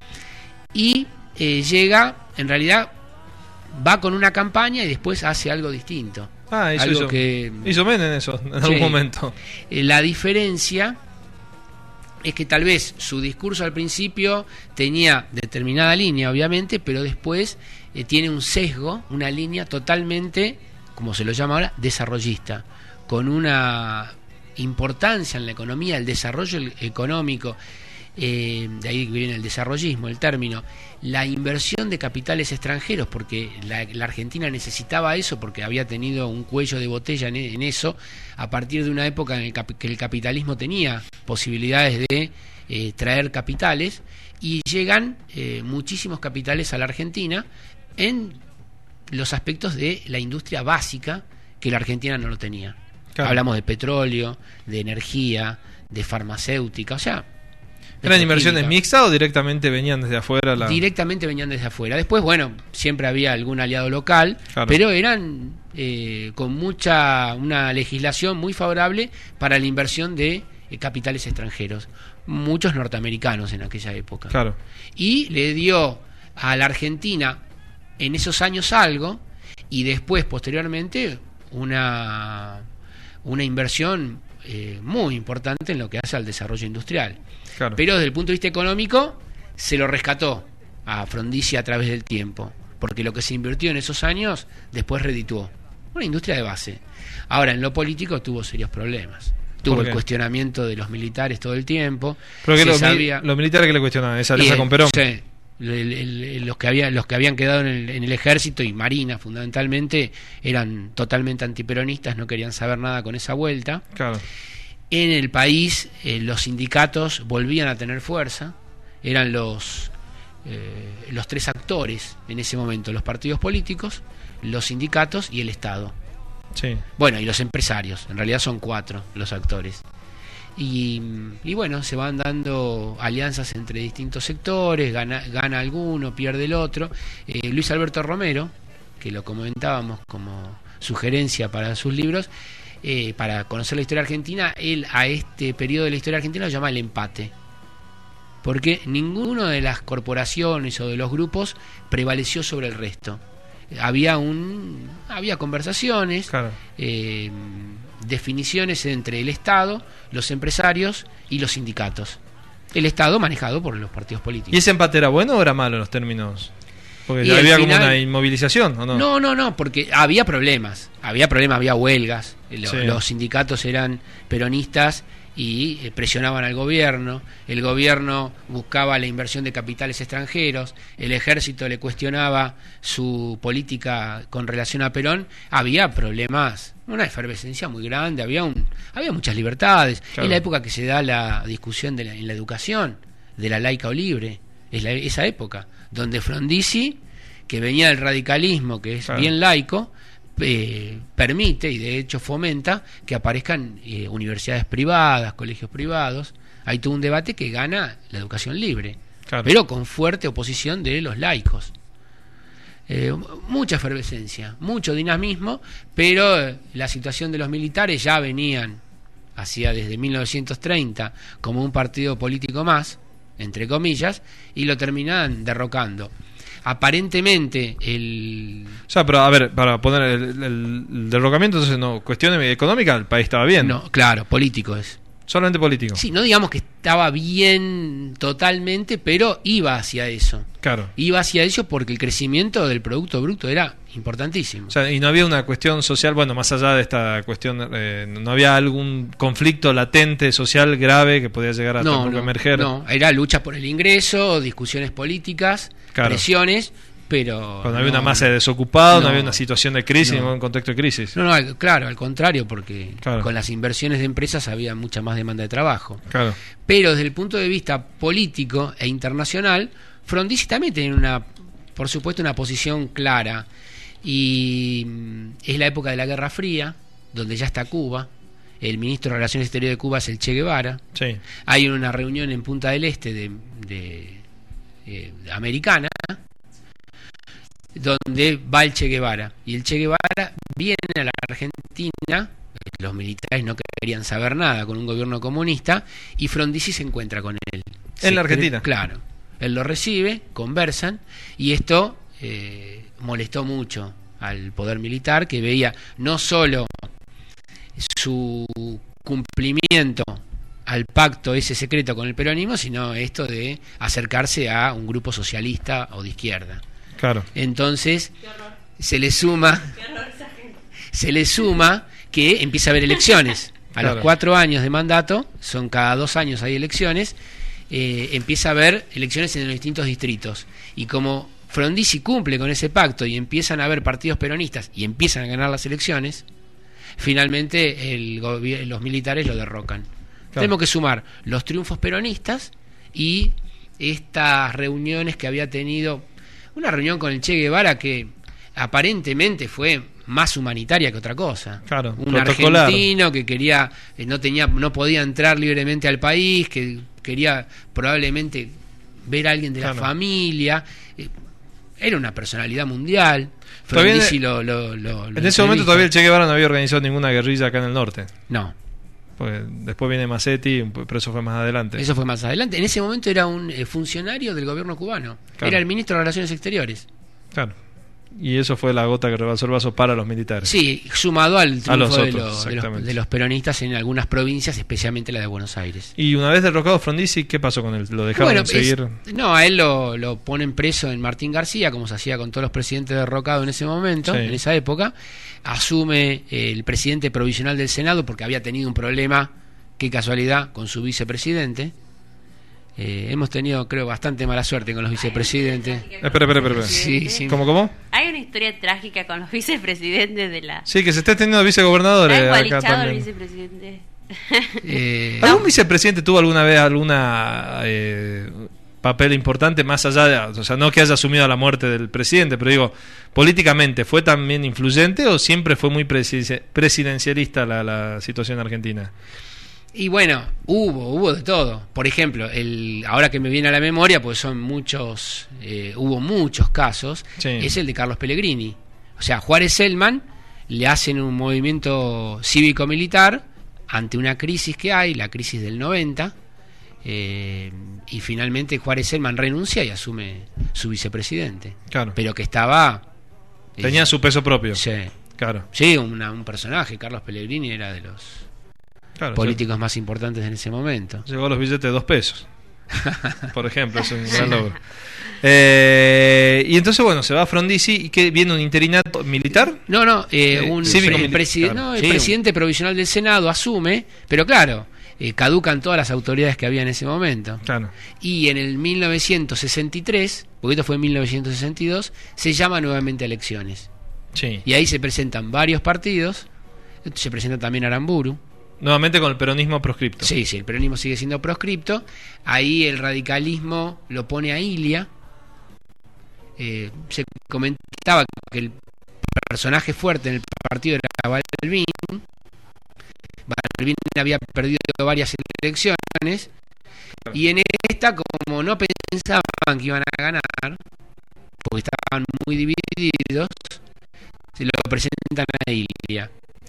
y eh, llega, en realidad, va con una campaña y después hace algo distinto. Ah, hizo, algo hizo, que hizo Menem eso, en Sí. algún momento. Eh, la diferencia es que tal vez su discurso al principio tenía determinada línea, obviamente, pero después eh, tiene un sesgo, una línea totalmente, como se lo llama ahora, desarrollista, con una importancia en la economía, el desarrollo el- económico, eh, de ahí viene el desarrollismo, el término, la inversión de capitales extranjeros, porque la, la Argentina necesitaba eso, porque había tenido un cuello de botella en, en eso, a partir de una época en el cap- que el capitalismo tenía posibilidades de eh, traer capitales, y llegan eh, muchísimos capitales a la Argentina en los aspectos de la industria básica, que la Argentina no lo tenía. Claro. Hablamos de petróleo, de energía, de farmacéutica, o sea... ¿Eran inversiones petroquímica. mixtas o directamente venían desde afuera? La... Directamente venían desde afuera. Después, bueno, siempre había algún aliado local, Claro. pero eran eh, con mucha, una legislación muy favorable para la inversión de eh, capitales extranjeros, muchos norteamericanos en aquella época. Claro. Y le dio a la Argentina en esos años algo, y después, posteriormente, una, una inversión eh, muy importante en lo que hace al desarrollo industrial. Claro. Pero desde el punto de vista económico se lo rescató a Frondizi a través del tiempo, porque lo que se invirtió en esos años después redituó. Una industria de base. Ahora, en lo político tuvo serios problemas. Tuvo ¿Por el qué? cuestionamiento de los militares todo el tiempo. Pero que Se los, sabía- los militares que le cuestionaban, esa y, alianza eh, con Perón. sí, el- el- el- los que había, los que habían quedado en el, en el ejército y marina fundamentalmente eran totalmente antiperonistas, no querían saber nada con esa vuelta. Claro. En el país eh, los sindicatos volvían a tener fuerza, eran los eh, los tres actores en ese momento, los partidos políticos, los sindicatos y el Estado. Sí. Bueno, y los empresarios, en realidad son cuatro los actores. Y, y bueno, se van dando alianzas entre distintos sectores, gana, gana alguno, pierde el otro. Eh, Luis Alberto Romero, que lo comentábamos como sugerencia para sus libros, eh, para conocer la historia argentina, él a este periodo de la historia argentina lo llama el empate. porque ninguno de las corporaciones o de los grupos prevaleció sobre el resto. Había un había conversaciones, claro. eh, definiciones entre el Estado, los empresarios y los sindicatos. El Estado manejado por los partidos políticos. ¿Y ese empate era bueno o era malo en los términos? Porque Y ya al había final- como una inmovilización, ¿o no? No, no, no, porque había problemas, había problemas, había huelgas, lo- Sí. los sindicatos eran peronistas y eh, presionaban al gobierno, el gobierno buscaba la inversión de capitales extranjeros, el ejército le cuestionaba su política con relación a Perón, había problemas, una efervescencia muy grande, había un, había muchas libertades, Claro. es la época que se da la discusión de la- en la educación, de la laica o libre, es la- esa época, donde Frondizi, que venía del radicalismo, que es Claro. bien laico, eh, permite y de hecho fomenta que aparezcan eh, universidades privadas, colegios privados. Hay todo un debate que gana la educación libre, Claro. pero con fuerte oposición de los laicos. Eh, mucha efervescencia, mucho dinamismo, pero eh, la situación de los militares ya venían hacia desde mil novecientos treinta como un partido político más, entre comillas, y lo terminan derrocando. Aparentemente el... O sea, pero a ver, para poner el, el- el derrocamiento, entonces no, cuestión económica, el país estaba bien. No, claro, político es. Solamente político. Sí, no digamos que estaba bien totalmente, pero iba hacia eso. Claro. Iba hacia eso porque el crecimiento del Producto Bruto era importantísimo. O sea, y no había una cuestión social, bueno, más allá de esta cuestión, eh, no había algún conflicto latente social grave que podía llegar a no, tampoco no, emerger. no, era lucha por el ingreso, discusiones políticas, Claro. presiones, pero... Cuando había no, una masa de desocupados, no, no, había una situación de crisis, no. no un contexto de crisis. No, no, al- claro, al contrario, porque Claro. con las inversiones de empresas había mucha más demanda de trabajo. Claro. Pero desde el punto de vista político e internacional, Frondizi también tiene una, por supuesto, una posición clara. Y mm, es la época de la Guerra Fría, donde ya está Cuba. El ministro de Relaciones Exteriores de Cuba es el Che Guevara. Sí. Hay una reunión en Punta del Este de, de, eh, americana, donde va el Che Guevara. Y el Che Guevara viene a la Argentina. Los militares no querían saber nada con un gobierno comunista, y Frondizi se encuentra con él. ¿En la Se- Argentina? Claro. Él lo recibe, conversan, y esto eh, molestó mucho al poder militar, que veía no solo su cumplimiento al pacto ese secreto con el peronismo, sino esto de acercarse a un grupo socialista o de izquierda. Claro. Entonces se le suma se le suma que empieza a haber elecciones a Claro. los cuatro años de mandato, son cada dos años hay elecciones, eh, empieza a haber elecciones en los distintos distritos, y como Frondizi cumple con ese pacto y empiezan a haber partidos peronistas y empiezan a ganar las elecciones, finalmente el gobi- los militares lo derrocan. Claro. Tenemos que sumar los triunfos peronistas y estas reuniones que había tenido, una reunión con el Che Guevara que aparentemente fue más humanitaria que otra cosa. Claro, Un protocolar. argentino que quería, eh, no tenía, no podía entrar libremente al país, que quería probablemente ver a alguien de Claro. la familia. Eh, Era una personalidad mundial. Todavía- Frondizi lo, lo, lo- lo En ese momento entrevista. todavía el Che Guevara no había organizado ninguna guerrilla acá en el norte. No. Pues después viene Massetti, pero eso fue más adelante. Eso fue más adelante. En ese momento era un eh, funcionario del gobierno cubano. Claro. Era el ministro de Relaciones Exteriores. Claro. Y eso fue la gota que rebalsó el vaso para los militares. Sí, sumado al triunfo A los de, otros, los, de, los, exactamente. de los peronistas en algunas provincias, especialmente la de Buenos Aires. Y una vez derrocado Frondizi, ¿qué pasó con él? ¿Lo dejaron Bueno, seguir? es- no, a él lo, lo ponen preso en Martín García, como se hacía con todos los presidentes derrocados en ese momento, Sí. en esa época. Asume eh, el presidente provisional del Senado porque había tenido un problema, qué casualidad, con su vicepresidente. Eh, hemos tenido, creo, bastante mala suerte con los vicepresidentes. Espera, espera, espera. espera. Sí, sí. ¿Cómo, cómo? Hay una historia trágica con los vicepresidentes de la... Sí, que se esté teniendo vicegobernadores Está acá igualichado el también. vicepresidente. Eh, ¿Algún vicepresidente tuvo alguna vez alguna eh, papel importante más allá de, o sea, no que haya asumido la muerte del presidente, pero digo, políticamente fue también influyente o siempre fue muy presi- presidencialista la, la situación argentina? Y bueno, hubo, hubo de todo. Por ejemplo, el, ahora que me viene a la memoria, pues son muchos, eh, hubo muchos casos, Sí. es el de Carlos Pellegrini. O sea, Juárez Selman le hacen un movimiento cívico-militar ante una crisis que hay, la crisis del noventa, Eh, y finalmente Juárez Selman renuncia y asume su vicepresidente. Claro. Pero que estaba... Tenía eh, su peso propio. Sí. Claro. Sí, una, un personaje. Carlos Pellegrini era de los claro, políticos sí. más importantes en ese momento. Llegó a los billetes de dos pesos. Por ejemplo, es un gran logro. Eh, y entonces, bueno, se va a Frondizi y que viene un interinato militar. No, no, eh, Eh, un cívico el, militar, preside- claro. no, el Sí. presidente provisional del Senado asume, pero claro, eh, caducan todas las autoridades que había en ese momento. Claro. Y en el mil novecientos sesenta y tres, porque esto fue en mil novecientos sesenta y dos, se llama nuevamente a elecciones. Sí. Y ahí se presentan varios partidos, se presenta también Aramburu. Nuevamente con el peronismo proscripto. Sí, sí, el peronismo sigue siendo proscripto. Ahí el radicalismo lo pone a Ilia. Eh, se comentaba que el personaje fuerte en el partido era Balbín. Balbín había perdido varias elecciones y en esta, como no pensaban que iban a ganar, porque estaban muy divididos, se lo presentan a Ilia.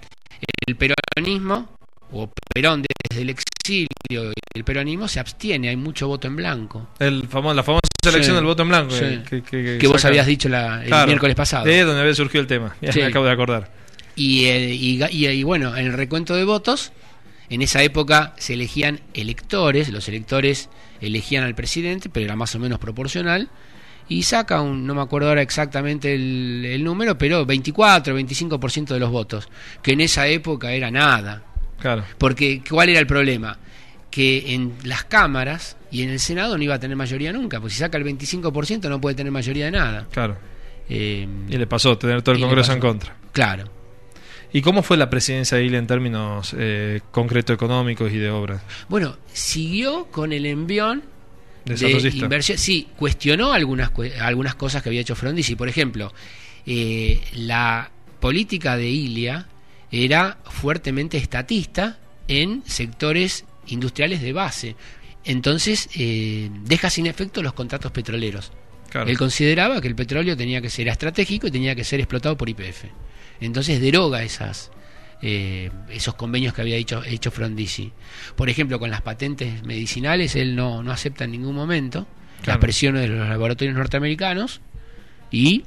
El peronismo, o Perón desde el exilio, el peronismo se abstiene, hay mucho voto en blanco. El famo- la famosa elección Sí, del voto en blanco. sí. Que, que- que Que vos sacan. habías dicho la- el Claro, miércoles pasado. De donde había surgido el tema. Ya Sí. me acabo de acordar. Y, eh, y, y- y bueno, en el recuento de votos, en esa época se elegían electores, los electores elegían al presidente, pero era más o menos proporcional, y saca un, no me acuerdo ahora exactamente el, el número, pero veinticuatro, veinticinco por ciento de los votos, que en esa época era nada. Claro. Porque, ¿cuál era el problema? Que en las cámaras y en el Senado no iba a tener mayoría nunca, porque si saca el veinticinco por ciento no puede tener mayoría de nada. Claro. Eh, Y le pasó tener todo el y le Congreso pasó. en contra. Claro. ¿Y cómo fue la presidencia de Ilia en términos eh, concretos económicos y de obras? Bueno, siguió con el envión de Desarrollista. inversión. Sí, cuestionó algunas, cue- algunas cosas que había hecho Frondizi. Por ejemplo, eh, la política de Ilia era fuertemente estatista en sectores industriales de base. Entonces, eh, deja sin efecto los contratos petroleros. Claro. Él consideraba que el petróleo tenía que ser estratégico y tenía que ser explotado por Y P F. Entonces deroga esas eh, esos convenios que había hecho, hecho Frondizi. Por ejemplo, con las patentes medicinales, él no, no acepta en ningún momento Claro. las presiones de los laboratorios norteamericanos y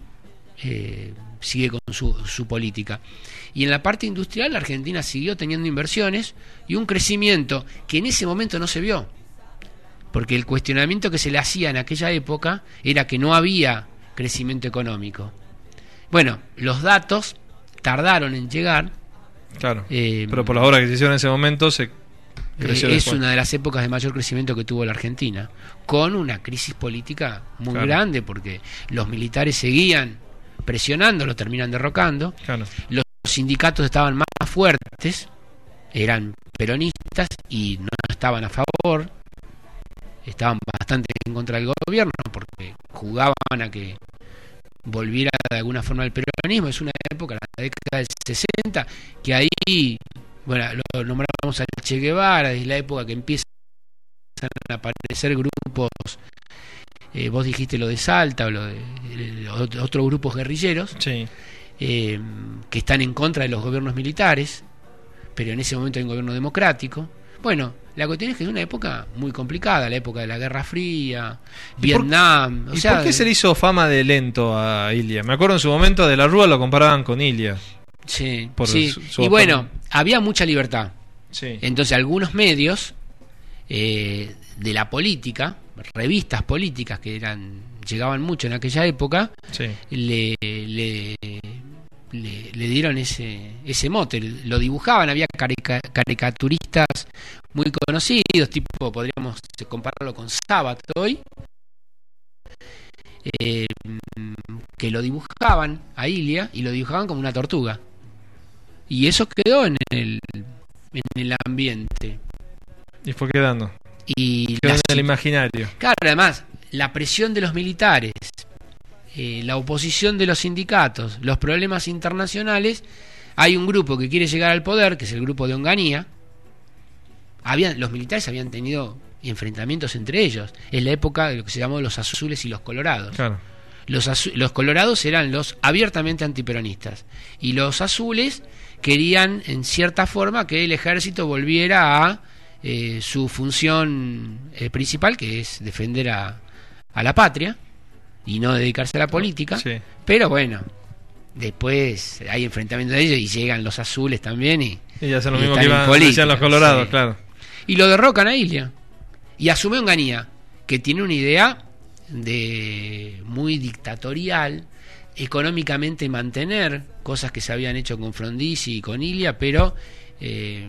eh, sigue con su, su política. Y en la parte industrial, la Argentina siguió teniendo inversiones y un crecimiento que en ese momento no se vio. Porque el cuestionamiento que se le hacía en aquella época era que no había crecimiento económico. Bueno, los datos tardaron en llegar. Claro. Eh, Pero por las obras que se hicieron en ese momento se creció Eh, es después. una de las épocas de mayor crecimiento que tuvo la Argentina, con una crisis política muy Claro. grande, porque los militares seguían presionando, lo terminan derrocando, Claro. los sindicatos estaban más fuertes, eran peronistas y no estaban a favor, estaban bastante en contra del gobierno, porque jugaban a que volviera de alguna forma el peronismo. Es una época, la década del sesenta, que ahí, bueno, lo nombramos al Che Guevara, es la época que empiezan a aparecer grupos, eh, vos dijiste lo de Salta, o lo de, de otro- otros grupos guerrilleros, Sí. eh, que están en contra de los gobiernos militares, pero en ese momento hay un gobierno democrático. Bueno, la cuestión es que es una época muy complicada, la época de la Guerra Fría, ¿Y por- Vietnam. o ¿Y sea, por qué se le hizo fama de lento a Ilia? Me acuerdo en su momento de la Rúa lo comparaban con Ilia. Sí, Por sí. su- su Y opinión. bueno, había mucha libertad. Sí. Entonces algunos medios eh, de la política, revistas políticas que eran llegaban mucho en aquella época, Sí. le, le, le, le dieron ese, ese mote, lo dibujaban, había carica- caricaturistas muy conocidos, tipo, podríamos compararlo con Sabat hoy, eh, que lo dibujaban a Ilia y lo dibujaban como una tortuga. Y eso quedó en el, en el ambiente. Y fue quedando. Y Quedó la en el si- imaginario. Claro, además, la presión de los militares, eh, la oposición de los sindicatos, los problemas internacionales, hay un grupo que quiere llegar al poder, que es el grupo de Onganía. Habían, los militares habían tenido enfrentamientos entre ellos. Es la época de lo que se llamó los azules y los colorados. Claro. Los, azu- los colorados eran los abiertamente antiperonistas y los azules querían en cierta forma que el ejército volviera a eh, su función eh, principal, que es defender a, a la patria y no dedicarse a la política. Sí. Pero bueno, después hay enfrentamientos de ellos y llegan los azules también y, y hacen lo mismo que iban, decían los colorados, sí. Claro. Y lo derrocan a Ilia y asume Onganía, que tiene una idea de muy dictatorial, económicamente mantener cosas que se habían hecho con Frondizi y con Ilia, pero eh,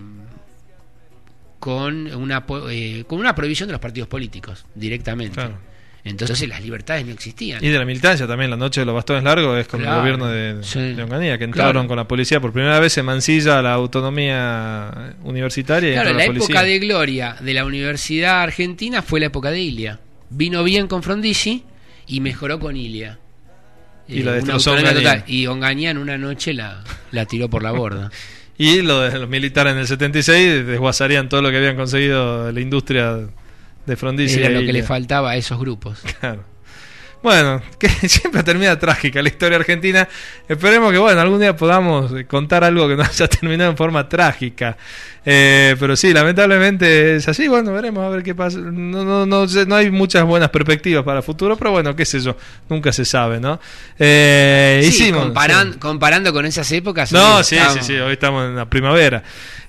con una eh, con una prohibición de los partidos políticos directamente. Claro. Entonces las libertades no existían. Y de la militancia también, la noche de los bastones largos es con claro, el gobierno de, sí. de Onganía, que entraron claro. con la policía por primera vez, se mancilla la autonomía universitaria. Claro, y la, la policía. Época de gloria de la Universidad Argentina fue la época de Ilia. Vino bien con Frondizi y mejoró con Ilia. Y eh, la destrozó Onganía. Y Onganía en una noche la, la tiró por la borda. Y lo de los militares en el setenta y seis desguazarían todo lo que habían conseguido la industria de Frondizi. Era lo que le faltaba a esos grupos. Claro. Bueno, que siempre termina trágica la historia argentina. Esperemos que bueno algún día podamos contar algo que no haya terminado en forma trágica. Eh, pero sí, lamentablemente es así. Bueno, veremos a ver qué pasa. No, no, no, no hay muchas buenas perspectivas para el futuro, pero bueno, qué sé yo, nunca se sabe, ¿no? Eh, sí, hicimos, comparan, sí. comparando con esas épocas. No, sí, estamos... sí, sí, hoy estamos en la primavera.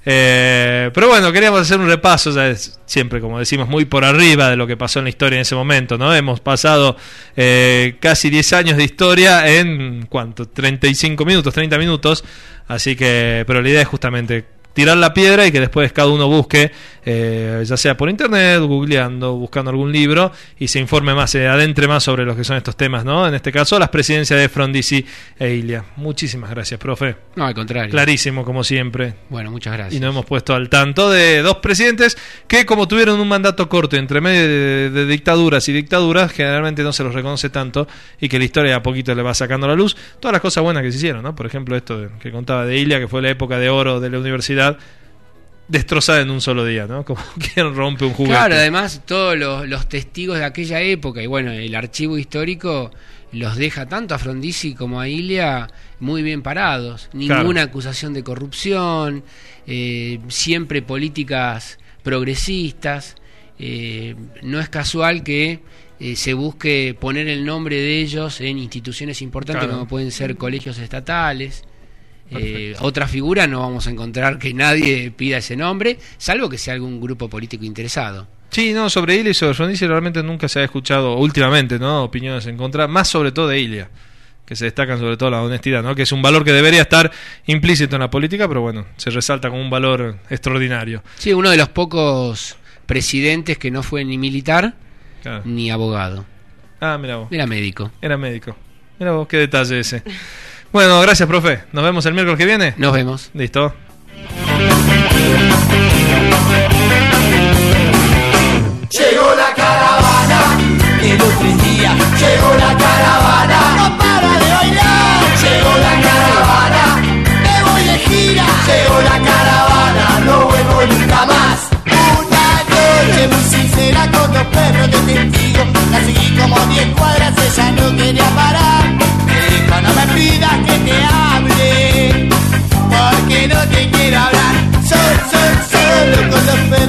Eh, pero bueno, queríamos hacer un repaso, ya es siempre, como decimos, muy por arriba de lo que pasó en la historia en ese momento, ¿no? Hemos pasado eh, casi diez años de historia en, ¿cuánto? treinta y cinco minutos, treinta minutos, así que, pero la idea es justamente tirar la piedra y que después cada uno busque, eh, ya sea por internet, googleando, buscando algún libro y se informe más, se adentre más sobre lo que son estos temas, ¿no? En este caso, las presidencias de Frondizi e Ilia. Muchísimas gracias, profe. No, al contrario. Clarísimo, como siempre. Bueno, muchas gracias. Y nos hemos puesto al tanto de dos presidentes que, como tuvieron un mandato corto entre medio de, de dictaduras y dictaduras, generalmente no se los reconoce tanto y que la historia a poquito le va sacando la luz. Todas las cosas buenas que se hicieron, ¿no? Por ejemplo, esto de, que contaba de Ilia, que fue la época de oro de la universidad, destrozada en un solo día, ¿no? Como quien rompe un juguete. Claro, además todos los, los testigos de aquella época y bueno, el archivo histórico los deja tanto a Frondizi como a Ilia muy bien parados. Ninguna claro. acusación de corrupción, eh, siempre políticas progresistas. Eh, no es casual que eh, se busque poner el nombre de ellos en instituciones importantes claro. como pueden ser colegios estatales. Eh, otra figura no vamos a encontrar que nadie pida ese nombre, salvo que sea algún grupo político interesado. Sí, no, sobre Ilia y sobre Frondizi realmente nunca se ha escuchado últimamente, ¿no? Opiniones en contra, más sobre todo de Ilia, que se destacan sobre todo la honestidad, ¿no? Que es un valor que debería estar implícito en la política, pero bueno, se resalta como un valor extraordinario. Sí, uno de los pocos presidentes que no fue ni militar claro. ni abogado. Ah, mira vos. Era médico. Era médico. Mira vos, qué detalle ese. Bueno, gracias, profe. Nos vemos el miércoles que viene. Nos vemos. Listo. Llegó la caravana de los tres días. Llegó la caravana, no para de bailar. Llegó la caravana, me voy de gira. Llegó la caravana, no vuelvo nunca más. Una noche muy sincera con dos perros de testigo. La seguí como diez cuadras, ella no quería parar. No me pidas que te hable, porque no te quiero hablar. Sol, sol, solo con los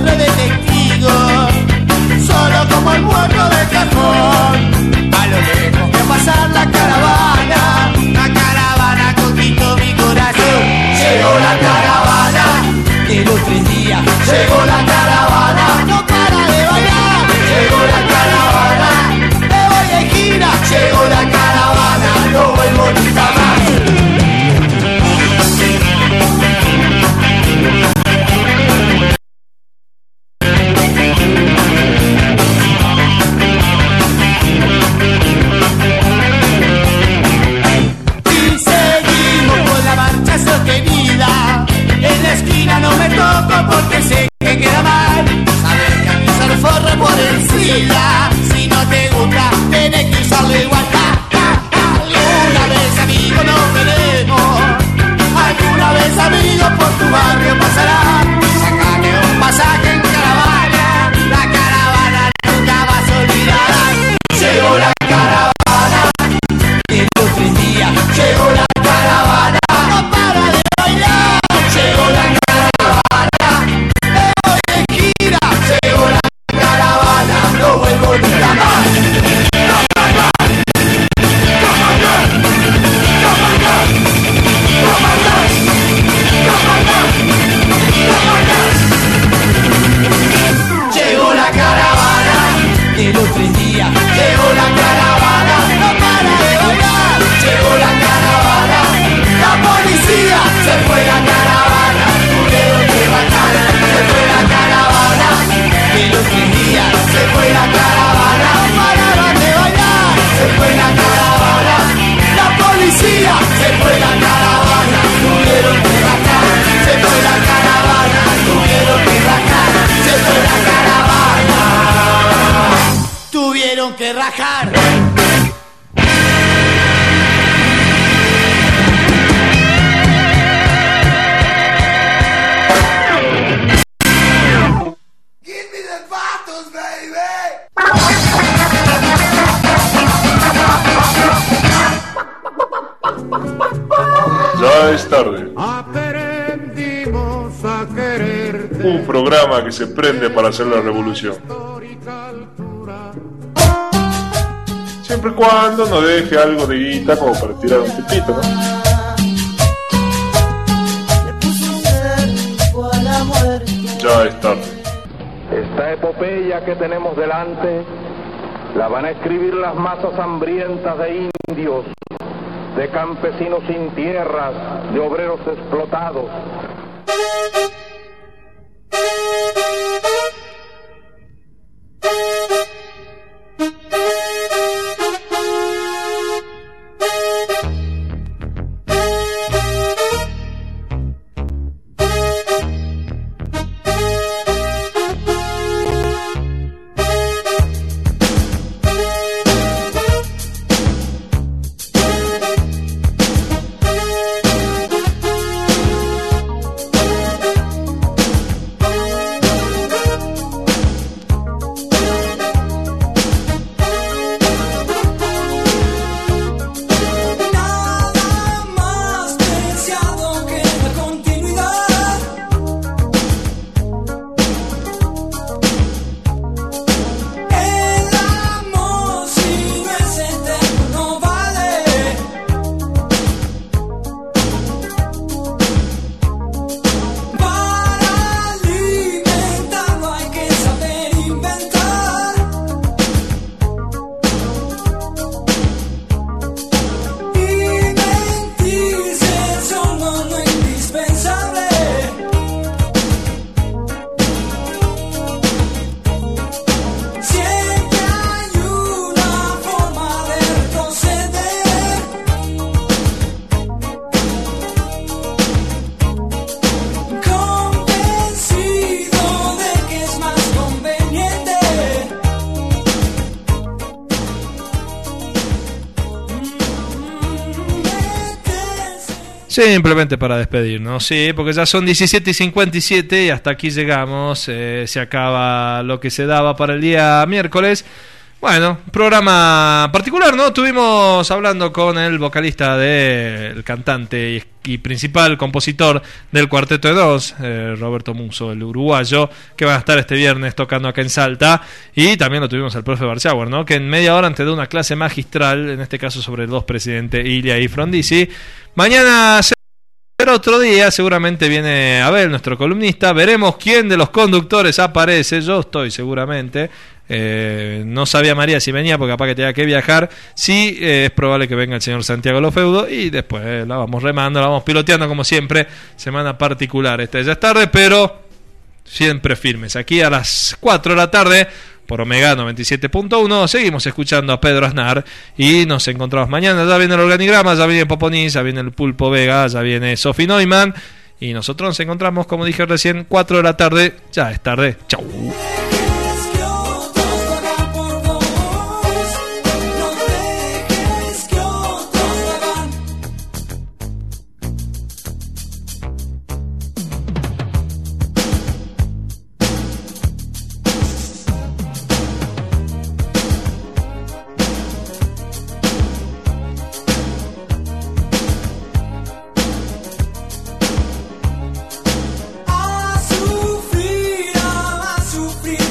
de rajar. Ya es tarde. Aprendimos a quererte. Un programa que se prende para hacer la revolución. Siempre y cuando no deje algo de guita como para tirar un tipito, ¿no? Ya es tarde. Esta epopeya que tenemos delante la van a escribir las masas hambrientas de indios, de campesinos sin tierras, de obreros explotados. Simplemente para despedirnos, sí, porque ya son diecisiete y cincuenta y siete y hasta aquí llegamos, eh, se acaba lo que se daba para el día miércoles. Bueno, programa particular, ¿no? Estuvimos hablando con el vocalista del cantante y, y principal compositor del Cuarteto de Dos, eh, Roberto Musso, el uruguayo, que va a estar este viernes tocando acá en Salta. Y también lo tuvimos al profe Warshauer, ¿no? Que en media hora antes de una clase magistral, en este caso sobre el dos presidente Ilia y Frondizi. Mañana será otro día, seguramente viene Abel, nuestro columnista. Veremos quién de los conductores aparece, yo estoy seguramente. Eh, no sabía María si venía porque capaz que tenía que viajar. Sí, eh, es probable que venga el señor Santiago Lofeudo y después eh, la vamos remando, la vamos piloteando como siempre. Semana particular, esta ya es tarde, pero siempre firmes. Aquí a las cuatro de la tarde por Omega noventa y siete punto uno seguimos escuchando a Pedro Aznar y nos encontramos mañana. Ya viene el organigrama, ya viene Poponí, ya viene el Pulpo Vega, ya viene Sofi Neumann y nosotros nos encontramos, como dije recién, cuatro de la tarde. Ya es tarde. Chau. A sufrir, a sufrir.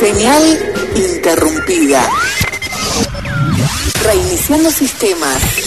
Señal interrumpida. Reiniciando sistemas.